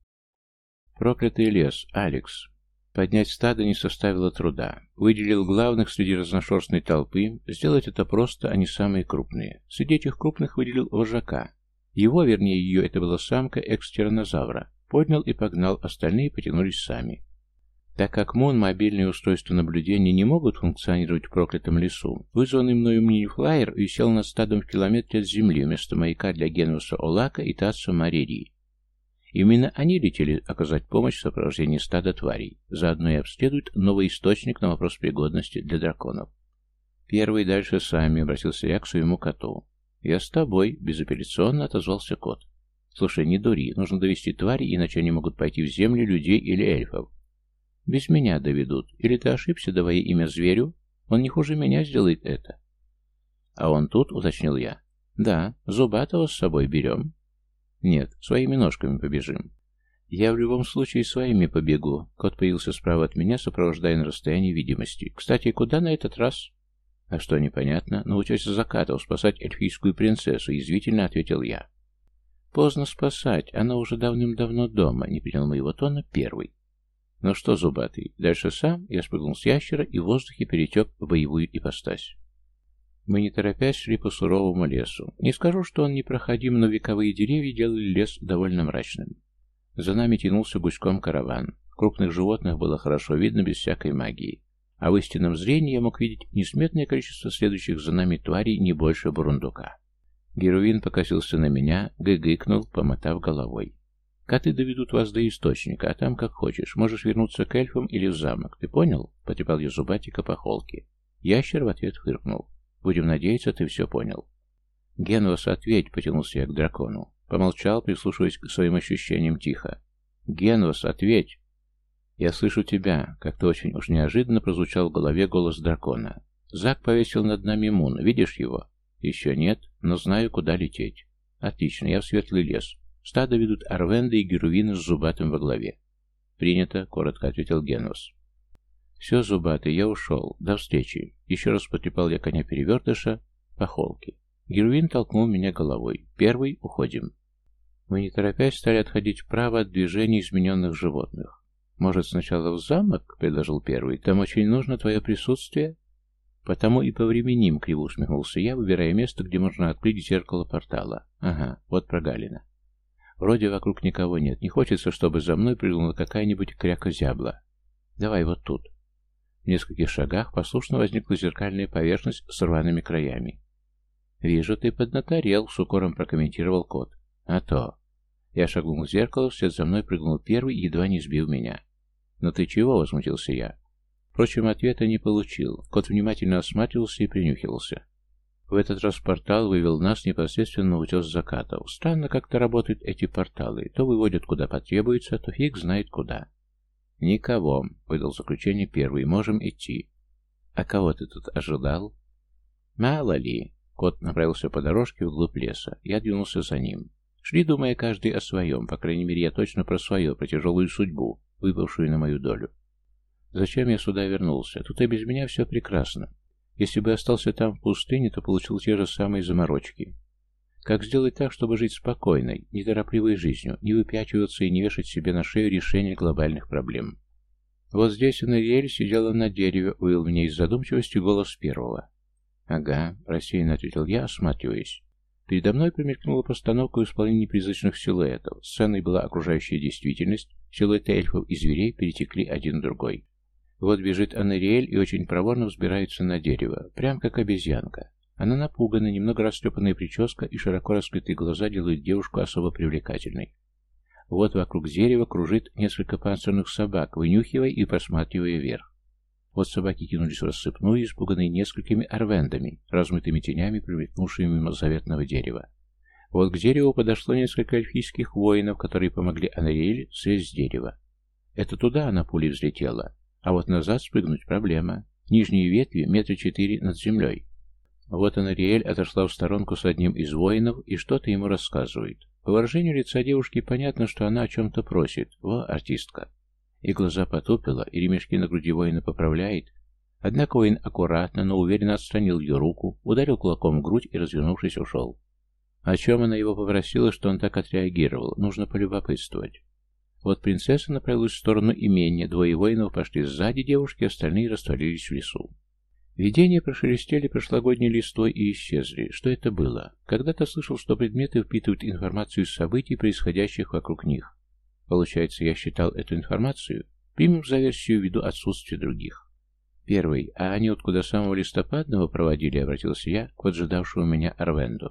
Проклятый лес. Алекс. Поднять стадо не составило труда. Выделил главных среди разношерстной толпы. Сделать это просто, они самые крупные. Среди этих крупных выделил вожака. Его, вернее ее, это была самка экс-тираннозавра. Поднял и погнал, остальные потянулись сами. Так как МОН, мобильные устройства наблюдения, не могут функционировать в проклятом лесу, вызванный мною мини-флайер висел над стадом в километре от земли вместо маяка для Генуса Олака и Тацу Марерии. Именно они летели оказать помощь в сопровождении стада тварей. Заодно и обследуют новый источник на вопрос пригодности для драконов. Первый дальше сами, обратился я к своему коту. «Я с тобой», — безапелляционно отозвался кот. Слушай, не дури, нужно довести твари, иначе они могут пойти в земли людей или эльфов. Без меня доведут. Или ты ошибся, давая имя зверю? Он не хуже меня сделает это. А он тут, уточнил я. Да, Зубатого с собой берем. Нет, своими ножками побежим. Я в любом случае своими побегу. Кот появился справа от меня, сопровождая на расстоянии видимости. Кстати, куда на этот раз? А что, непонятно? Научусь закатов спасать эльфийскую принцессу, язвительно ответил я. Поздно спасать, она уже давным-давно дома, не принял моего тона первый. Ну что, Зубатый, дальше сам? Я спрыгнул с ящера и в воздухе перетек в боевую ипостась. Мы не торопясь шли по суровому лесу. Не скажу, что он непроходим, но вековые деревья делали лес довольно мрачным. За нами тянулся гуськом караван. Крупных животных было хорошо видно без всякой магии. А в истинном зрении я мог видеть несметное количество следующих за нами тварей не больше бурундука. Геруин покосился на меня, гыгыкнул, помотав головой. Коты доведут вас до источника, а там как хочешь. Можешь вернуться к эльфам или в замок. Ты понял? Потрепал я Зубатика по холке. Ящер в ответ фыркнул. Будем надеяться, ты все понял. Генвас, ответь, потянулся я к дракону. Помолчал, прислушиваясь к своим ощущениям тихо. Генвас, ответь. Я слышу тебя. Как-то очень уж неожиданно прозвучал в голове голос дракона. Зак повесил над нами мун. Видишь его? Еще нет, но знаю, куда лететь. Отлично, я в светлый лес. Стадо ведут Арвенда и Геруина с Зубатым во главе. Принято, коротко ответил Генвас. Все, Зубатый, я ушел. До встречи. Еще раз потрепал я коня-перевертыша по холке. Геруин толкнул меня головой. Первый, уходим. Мы не торопясь стали отходить вправо от движений измененных животных. Может, сначала в замок, предложил первый. Там очень нужно твое присутствие. Потому и повременим, криво усмехнулся я, выбирая место, где можно открыть зеркало портала. Ага, вот прогалина. Вроде вокруг никого нет. Не хочется, чтобы за мной прыгнула какая-нибудь крякозябла. Давай вот тут. В нескольких шагах послушно возникла зеркальная поверхность с рваными краями. «Вижу, ты поднаторел», — с укором прокомментировал кот. «А то». Я шагнул в зеркало, вслед за мной прыгнул первый, едва не сбил меня. «Но ты чего?» — возмутился я. Впрочем, ответа не получил. Кот внимательно осматривался и принюхивался. В этот раз портал вывел нас непосредственно на утес закатов. Странно как-то работают эти порталы. То выводят куда потребуется, то фиг знает куда. «Никого», — выдал заключение первый, — «можем идти». «А кого ты тут ожидал?» «Мало ли». Кот направился по дорожке вглубь леса. Я двинулся за ним. Шли, думая каждый о своем, по крайней мере, я точно про свое, про тяжелую судьбу, выпавшую на мою долю. Зачем я сюда вернулся? Тут и без меня все прекрасно. Если бы остался там в пустыне, то получил те же самые заморочки. Как сделать так, чтобы жить спокойной, неторопливой жизнью, не выпячиваться и не вешать себе на шею решение глобальных проблем? Вот здесь Анариэль сидела на дереве, увел меня из задумчивости голос первого. «Ага», — рассеянно ответил я, осматриваясь. Передо мной промелькнула постановка в исполнении призрачных силуэтов. Сценой была окружающая действительность, силуэты эльфов и зверей перетекли один в другой. Вот бежит Анариэль и очень проворно взбирается на дерево, прям как обезьянка. Она напугана, немного растрепанная прическа и широко раскрытые глаза делают девушку особо привлекательной. Вот вокруг дерева кружит несколько панцирных собак, вынюхивая и просматривая вверх. Вот собаки кинулись в рассыпную, испуганные несколькими арвендами, размытыми тенями, промелькнувшими мимо заветного дерева. Вот к дереву подошло несколько эльфийских воинов, которые помогли Анариэль слезть с дерева. Это туда она пулей взлетела, а вот назад спрыгнуть проблема. Нижние ветви метра четыре над землей. Вот Анариэль отошла в сторонку с одним из воинов и что-то ему рассказывает. По выражению лица девушки понятно, что она о чем-то просит. Во, артистка. И глаза потупила, и ремешки на груди воина поправляет. Однако воин аккуратно, но уверенно отстранил ее руку, ударил кулаком в грудь и, развернувшись, ушел. О чем она его попросила, что он так отреагировал, нужно полюбопытствовать. Вот принцесса направилась в сторону имения, двое воинов пошли сзади девушки, остальные растворились в лесу. Видения прошелестели прошлогодней листвой и исчезли. Что это было? Когда-то слышал, что предметы впитывают информацию из событий, происходящих вокруг них. Получается, я считал эту информацию? Примем за версию ввиду отсутствия других. Первый. А они вот куда самого листопадного проводили, обратился я к поджидавшему меня Арвенду.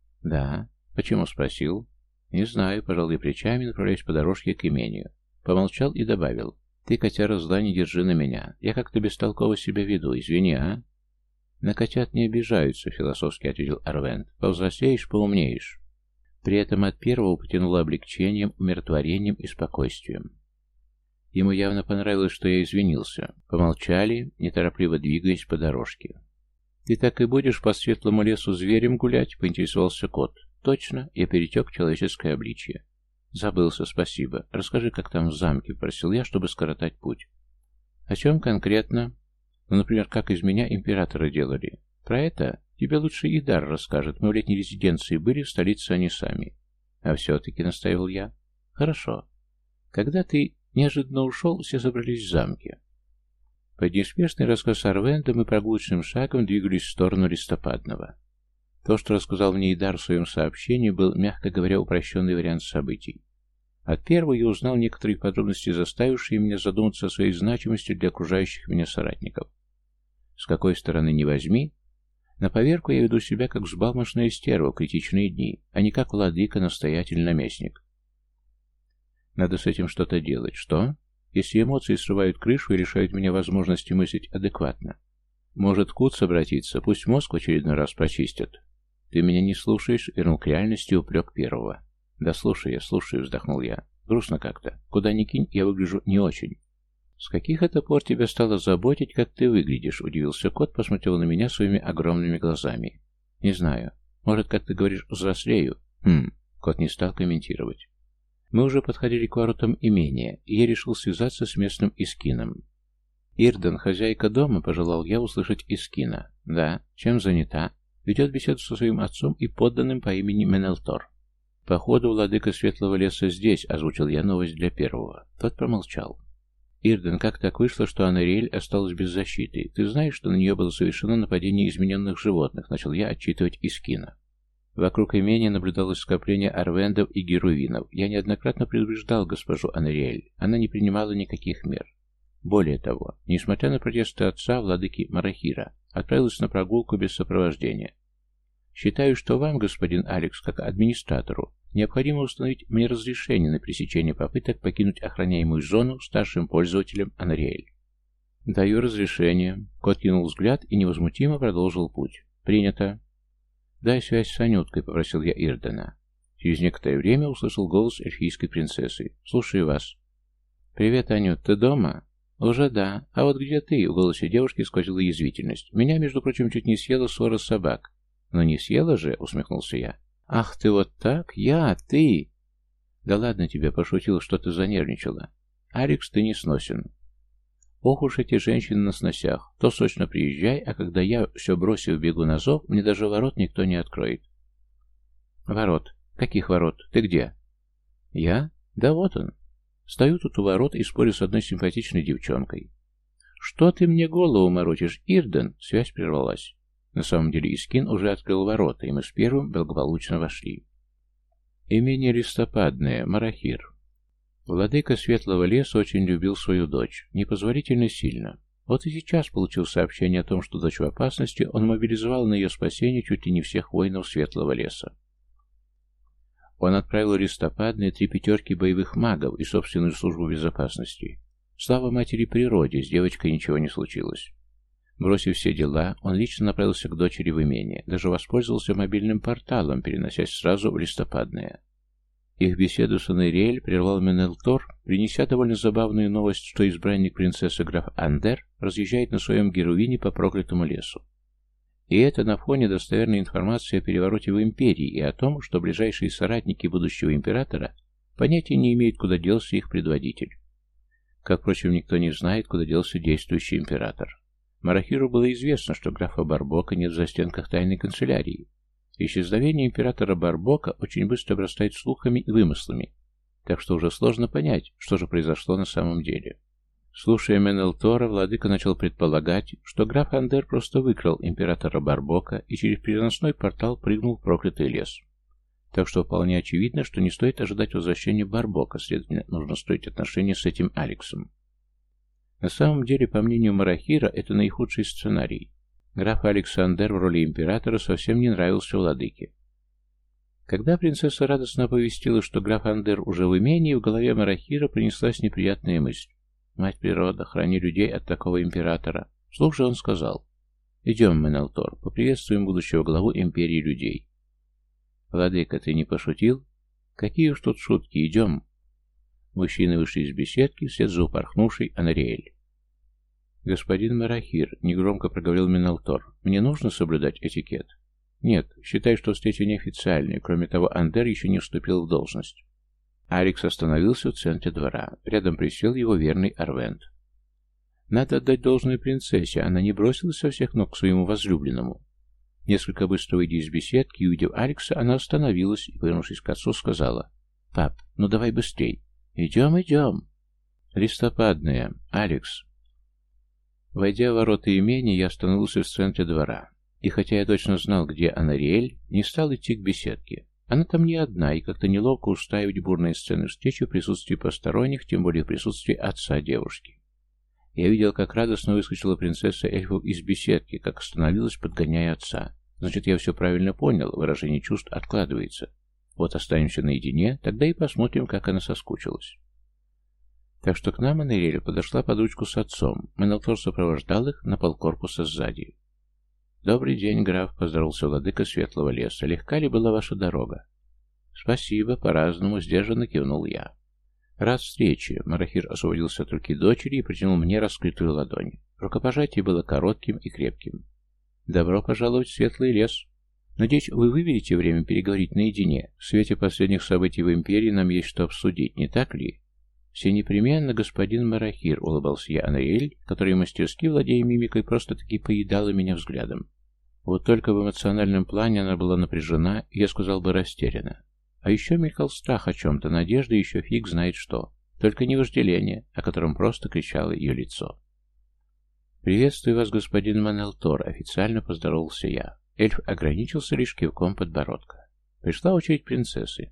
Да. Почему спросил? Не знаю, пожал я плечами, направляясь по дорожке к имению. Помолчал и добавил. Ты, котяра, зла не держи на меня. Я как-то бестолково себя веду, извини, а? На котят не обижаются, философски ответил Арвенд. Повзрослеешь, поумнеешь. При этом от первого потянуло облегчением, умиротворением и спокойствием. Ему явно понравилось, что я извинился. Помолчали, неторопливо двигаясь по дорожке. «Ты так и будешь по светлому лесу зверем гулять?» — поинтересовался кот. «Точно, я перетек в человеческое обличье». «Забылся, спасибо. Расскажи, как там в замке», — просил я, чтобы скоротать путь. «О чем конкретно?» «Ну, например, как из меня императора делали. Про это тебе лучше Идар расскажет. Мы в летней резиденции были, в столице они сами». «А все-таки», — настаивал я. «Хорошо. Когда ты неожиданно ушел, все собрались в замке». Под неспешный рассказ Арвенда мы прогулочным шагом двигались в сторону Листопадного. То, что рассказал мне Идар в своем сообщении, был, мягко говоря, упрощенный вариант событий. От первого я узнал некоторые подробности, заставившие меня задуматься о своей значимости для окружающих меня соратников. С какой стороны ни возьми, на поверку я веду себя как взбалмошная стерва в критичные дни, а не как владыка-настоятель-наместник. Надо с этим что-то делать. Что? Если эмоции срывают крышу и лишают меня возможности мыслить адекватно. Может, Куц обратиться, пусть мозг в очередной раз прочистят. Ты меня не слушаешь, вернул к реальности упрек первого. Да слушай я, слушаю, вздохнул я. Грустно как-то. Куда ни кинь, я выгляжу не очень. С каких это пор тебя стало заботить, как ты выглядишь? Удивился кот, посмотрел на меня своими огромными глазами. Не знаю. Может, как ты говоришь, взрослею? Хм. Кот не стал комментировать. Мы уже подходили к воротам имения, и я решил связаться с местным Искином. «Ирден, хозяйка дома?» — пожелал я услышать Искина. «Да. Чем занята?» Ведет беседу со своим отцом и подданным по имени Менелтор. «Походу, владыка Светлого Леса здесь», — озвучил я новость для первого. Тот промолчал. «Ирден, как так вышло, что Анариэль осталась без защиты? Ты знаешь, что на нее было совершено нападение измененных животных?» — начал я отчитывать Искина. Вокруг имения наблюдалось скопление арвендов и герувинов. Я неоднократно предупреждал госпожу Анариэль. Она не принимала никаких мер. Более того, несмотря на протесты отца, владыки Марахира, отправилась на прогулку без сопровождения. Считаю, что вам, господин Алекс, как администратору, необходимо установить мне разрешение на пресечение попыток покинуть охраняемую зону старшим пользователем Анариэль. Даю разрешение. Кот кинул взгляд и невозмутимо продолжил путь. Принято. «Дай связь с Анюткой», — попросил я Ирдена. Через некоторое время услышал голос эльфийской принцессы. «Слушаю вас». «Привет, Анют, ты дома?» «Уже да. А вот где ты?» — в голосе девушки сквозила язвительность. «Меня, между прочим, чуть не съела свора собак». «Но не съела же?» — усмехнулся я. «Ах ты вот так? Я? Ты?» «Да ладно тебе, пошутил, что ты занервничала. Алекс, ты не сносен». Ох уж эти женщины на сносях. То срочно приезжай, а когда я, все бросив, бегу на зов, мне даже ворот никто не откроет. Ворот? Каких ворот? Ты где? Я? Да вот он. Стою тут у ворот и спорю с одной симпатичной девчонкой. Что ты мне голову морочишь, Ирден? Связь прервалась. На самом деле Искин уже открыл ворота, и мы с первым благополучно вошли. Имение Листопадное, Марахир. Владыка Светлого Леса очень любил свою дочь, непозволительно сильно. Вот и сейчас получил сообщение о том, что дочь в опасности, он мобилизовал на ее спасение чуть ли не всех воинов Светлого Леса. Он отправил в Листопадные три пятерки боевых магов и собственную службу безопасности. Слава матери природе, с девочкой ничего не случилось. Бросив все дела, он лично направился к дочери в имение, даже воспользовался мобильным порталом, переносясь сразу в Листопадное. Их беседу с Анариэль прервал Менелтор, принеся довольно забавную новость, что избранник принцессы граф Андер разъезжает на своем герувине по проклятому лесу. И это на фоне достоверной информации о перевороте в империи и о том, что ближайшие соратники будущего императора понятия не имеют, куда делся их предводитель. Как, впрочем, никто не знает, куда делся действующий император. Марахиру было известно, что графа Барбока нет в застенках тайной канцелярии. Исчезновение императора Барбока очень быстро обрастает слухами и вымыслами, так что уже сложно понять, что же произошло на самом деле. Слушая Менелтора, владыка начал предполагать, что граф Андер просто выкрал императора Барбока и через переносной портал прыгнул в проклятый лес. Так что вполне очевидно, что не стоит ожидать возвращения Барбока, следовательно, нужно строить отношения с этим Алексом. На самом деле, по мнению Марахира, это наихудший сценарий. Граф Александр в роли императора совсем не нравился владыке. Когда принцесса радостно оповестила, что граф Андер уже в имении, в голове Марахира принеслась неприятная мысль. «Мать природа, храни людей от такого императора». Вслух же он сказал: «Идем, Менелтор, поприветствуем будущего главу империи людей». Владыка, ты не пошутил? Какие уж тут шутки, идем. Мужчины вышли из беседки вслед за упорхнувшей Анариэль. «Господин Марахир», — негромко проговорил Миналтор, — «мне нужно соблюдать этикет?» «Нет, считай, что встреча неофициальная. Кроме того, Андер еще не вступил в должность». Алекс остановился в центре двора. Рядом присел его верный Арвент. Надо отдать должное принцессе, она не бросилась со всех ног к своему возлюбленному. Несколько быстро выйдя из беседки и увидев Алекса, она остановилась и, повернувшись к отцу, сказала: «Пап, ну давай быстрей». «Идем, идем». «Листопадная. Алекс». Войдя в ворота имения, я остановился в центре двора. И хотя я точно знал, где Анариэль, не стал идти к беседке. Она там не одна, и как-то неловко устраивать бурные сцены встречи в присутствии посторонних, тем более в присутствии отца девушки. Я видел, как радостно выскочила принцесса эльфов из беседки, как остановилась, подгоняя отца. Значит, я все правильно понял, выражение чувств откладывается. Вот останемся наедине, тогда и посмотрим, как она соскучилась. Так что к нам Анариэль подошла под ручку с отцом. Миналтор сопровождал их на полкорпуса сзади. «Добрый день, граф», — поздоровался владыка Светлого леса. «Легка ли была ваша дорога?» «Спасибо, по-разному», — сдержанно кивнул я. «Рад встрече», — Марахир освободился от руки дочери и протянул мне раскрытую ладонь. Рукопожатие было коротким и крепким. «Добро пожаловать в Светлый лес. Надеюсь, вы выберете время переговорить наедине. В свете последних событий в Империи нам есть что обсудить, не так ли?» «Все непременно, господин Марахир», — улыбался я Анариэль, которая мастерски, владея мимикой, просто-таки поедала меня взглядом. Вот только в эмоциональном плане она была напряжена, и, я сказал бы, растеряна. А еще мелькал страх о чем-то, надежда, еще фиг знает что. Только не вожделение, о котором просто кричало ее лицо. «Приветствую вас, господин Миналтор», — официально поздоровался я. Эльф ограничился лишь кивком подбородка. Пришла очередь принцессы.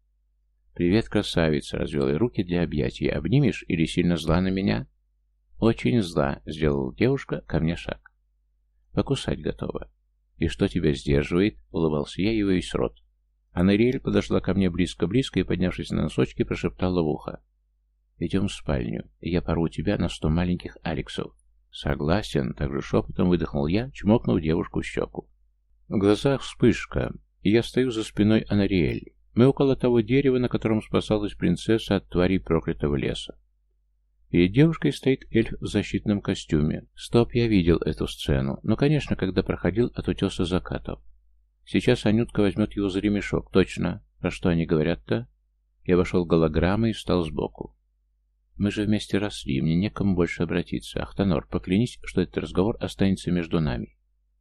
«Привет, красавица!» — развел я руки для объятий. «Обнимешь или сильно зла на меня?» «Очень зла», — сделала девушка ко мне шаг. «Покусать готова». «И что тебя сдерживает?» — улыбался я его весь рот. Анариэль подошла ко мне близко-близко и, поднявшись на носочки, прошептала в ухо: «Идем в спальню, и я порву тебя на сто маленьких Алексов». «Согласен», — также шепотом выдохнул я, чмокнув девушку в щеку. В глазах вспышка, и я стою за спиной Анариэль. Мы около того дерева, на котором спасалась принцесса от тварей проклятого леса. Перед девушкой стоит эльф в защитном костюме. Стоп, я видел эту сцену, но, конечно, когда проходил от утеса закатов. Сейчас Анютка возьмет его за ремешок, точно. Про что они говорят-то? Я обошел голограммы и встал сбоку. Мы же вместе росли, мне некому больше обратиться. Ахтанор, поклянись, что этот разговор останется между нами.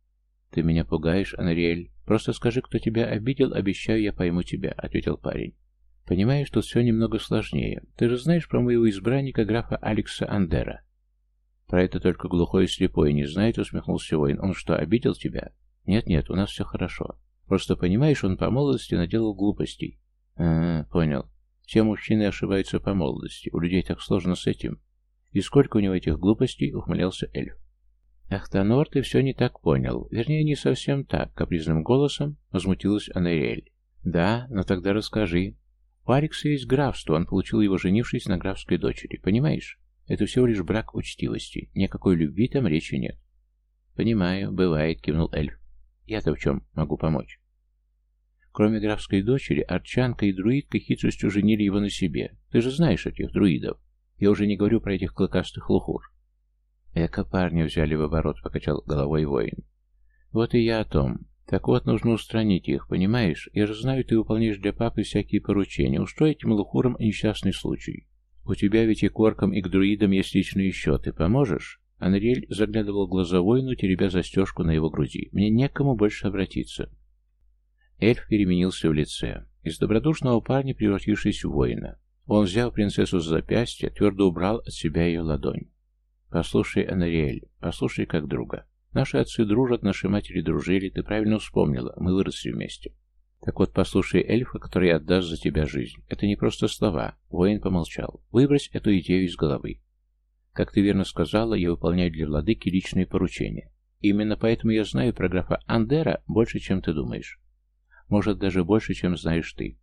Ты меня пугаешь, Анариэль. Просто скажи, кто тебя обидел, обещаю, я пойму тебя, — ответил парень. Понимаешь, тут все немного сложнее. Ты же знаешь про моего избранника, графа Алекса Андера. Про это только глухой и слепой не знает, — усмехнулся воин. Он что, обидел тебя? Нет-нет, у нас все хорошо. Просто, понимаешь, он по молодости наделал глупостей. А, понял. Все мужчины ошибаются по молодости. У людей так сложно с этим. И сколько у него этих глупостей, — ухмылялся эльф. Ахтанор, ты все не так понял. Вернее, не совсем так, — капризным голосом возмутилась Анариэль. Да, но тогда расскажи. У Алекса есть графство, он получил его, женившись на графской дочери. Понимаешь? Это всего лишь брак учтивости. Никакой любви там речи нет. Понимаю, бывает, — кивнул эльф. Я-то в чем могу помочь? Кроме графской дочери, арчанка и друидка хитростью женили его на себе. Ты же знаешь этих друидов. Я уже не говорю про этих клыкастых лухур. Эко парня взяли в оборот, — покачал головой воин. Вот и я о том. Так вот, нужно устранить их, понимаешь? Я же знаю, ты выполняешь для папы всякие поручения. Устрой этим лухурам несчастный случай. У тебя ведь и к оркам, и к друидам есть личные счеты. Поможешь? Анариэль заглядывал в глаза воину, теребя застежку на его груди. Мне некому больше обратиться. Эльф переменился в лице. Из добродушного парня, превратившись в воина. Он, взяв принцессу за запястье, твердо убрал от себя ее ладонь. «Послушай, Анариэль, послушай как друга. Наши отцы дружат, наши матери дружили, ты правильно вспомнила, мы выросли вместе. Так вот, послушай эльфа, который отдаст за тебя жизнь. Это не просто слова». Воин помолчал. «Выбрось эту идею из головы. Как ты верно сказала, я выполняю для владыки личные поручения. Именно поэтому я знаю про графа Андера больше, чем ты думаешь. Может, даже больше, чем знаешь ты.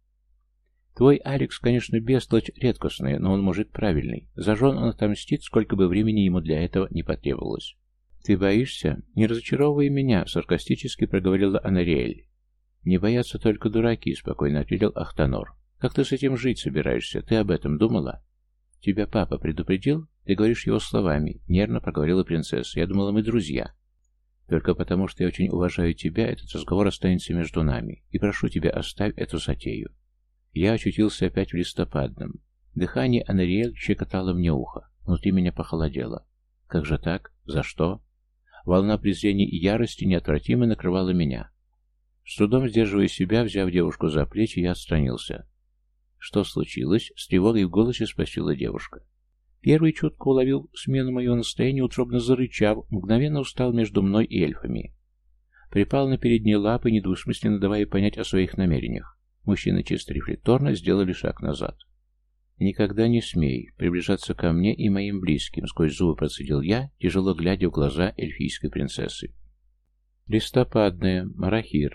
Твой Алекс, конечно, бестолочь редкостная, но он мужик правильный. За жен он отомстит, сколько бы времени ему для этого не потребовалось. Ты боишься? Не разочаровывай меня, — саркастически проговорила Анариэль. Не боятся только дураки, спокойно ответил Ахтанор. Как ты с этим жить собираешься? Ты об этом думала? Тебя папа предупредил? Ты говоришь его словами, нервно проговорила принцесса. Я думала, мы друзья. Только потому, что я очень уважаю тебя, этот разговор останется между нами. И прошу тебя, оставь эту затею. Я очутился опять в листопадном. Дыхание Анариэль щекотало мне ухо. Внутри меня похолодело. Как же так? За что? Волна презрения и ярости неотвратимо накрывала меня. С трудом сдерживая себя, взяв девушку за плечи, я отстранился. Что случилось? С тревогой в голосе спросила девушка. Первый чутко уловил смену моего настроения, утробно зарычав, мгновенно устал между мной и эльфами. Припал на передние лапы, недвусмысленно давая понять о своих намерениях. Мужчины чисто рефлекторно сделали шаг назад. «Никогда не смей приближаться ко мне и моим близким», — сквозь зубы процедил я, тяжело глядя в глаза эльфийской принцессы. Листопадная, Марахир.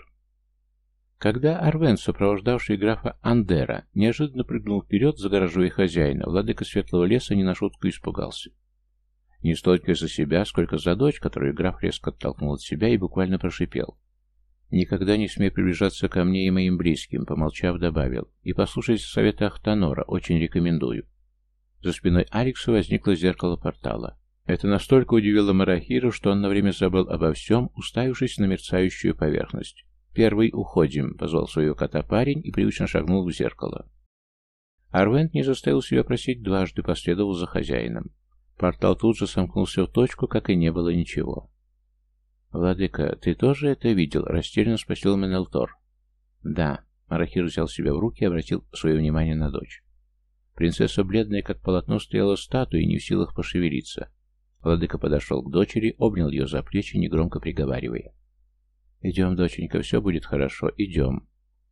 Когда Арвен, сопровождавший графа Андера, неожиданно прыгнул вперед, загораживая хозяина, владыка Светлого леса не на шутку испугался. Не столько из-за себя, сколько за дочь, которую граф резко оттолкнул от себя и буквально прошипел. «Никогда не смей приближаться ко мне и моим близким», — помолчав, добавил. «И послушайте совета Ахтанора, очень рекомендую». За спиной Алекса возникло зеркало портала. Это настолько удивило Марахира, что он на время забыл обо всем, уставившись на мерцающую поверхность. «Первый уходим», — позвал своего кота парень и привычно шагнул в зеркало. Арвент не заставил себя просить дважды, последовал за хозяином. Портал тут же сомкнулся в точку, как и не было ничего. «Владыка, ты тоже это видел?» — растерянно спросил Менелтор. «Да». Марахир взял себя в руки и обратил свое внимание на дочь. Принцесса, бледная как полотно, стояла статуей, не в силах пошевелиться. Владыка подошел к дочери, обнял ее за плечи, негромко приговаривая. «Идем, доченька, все будет хорошо, идем».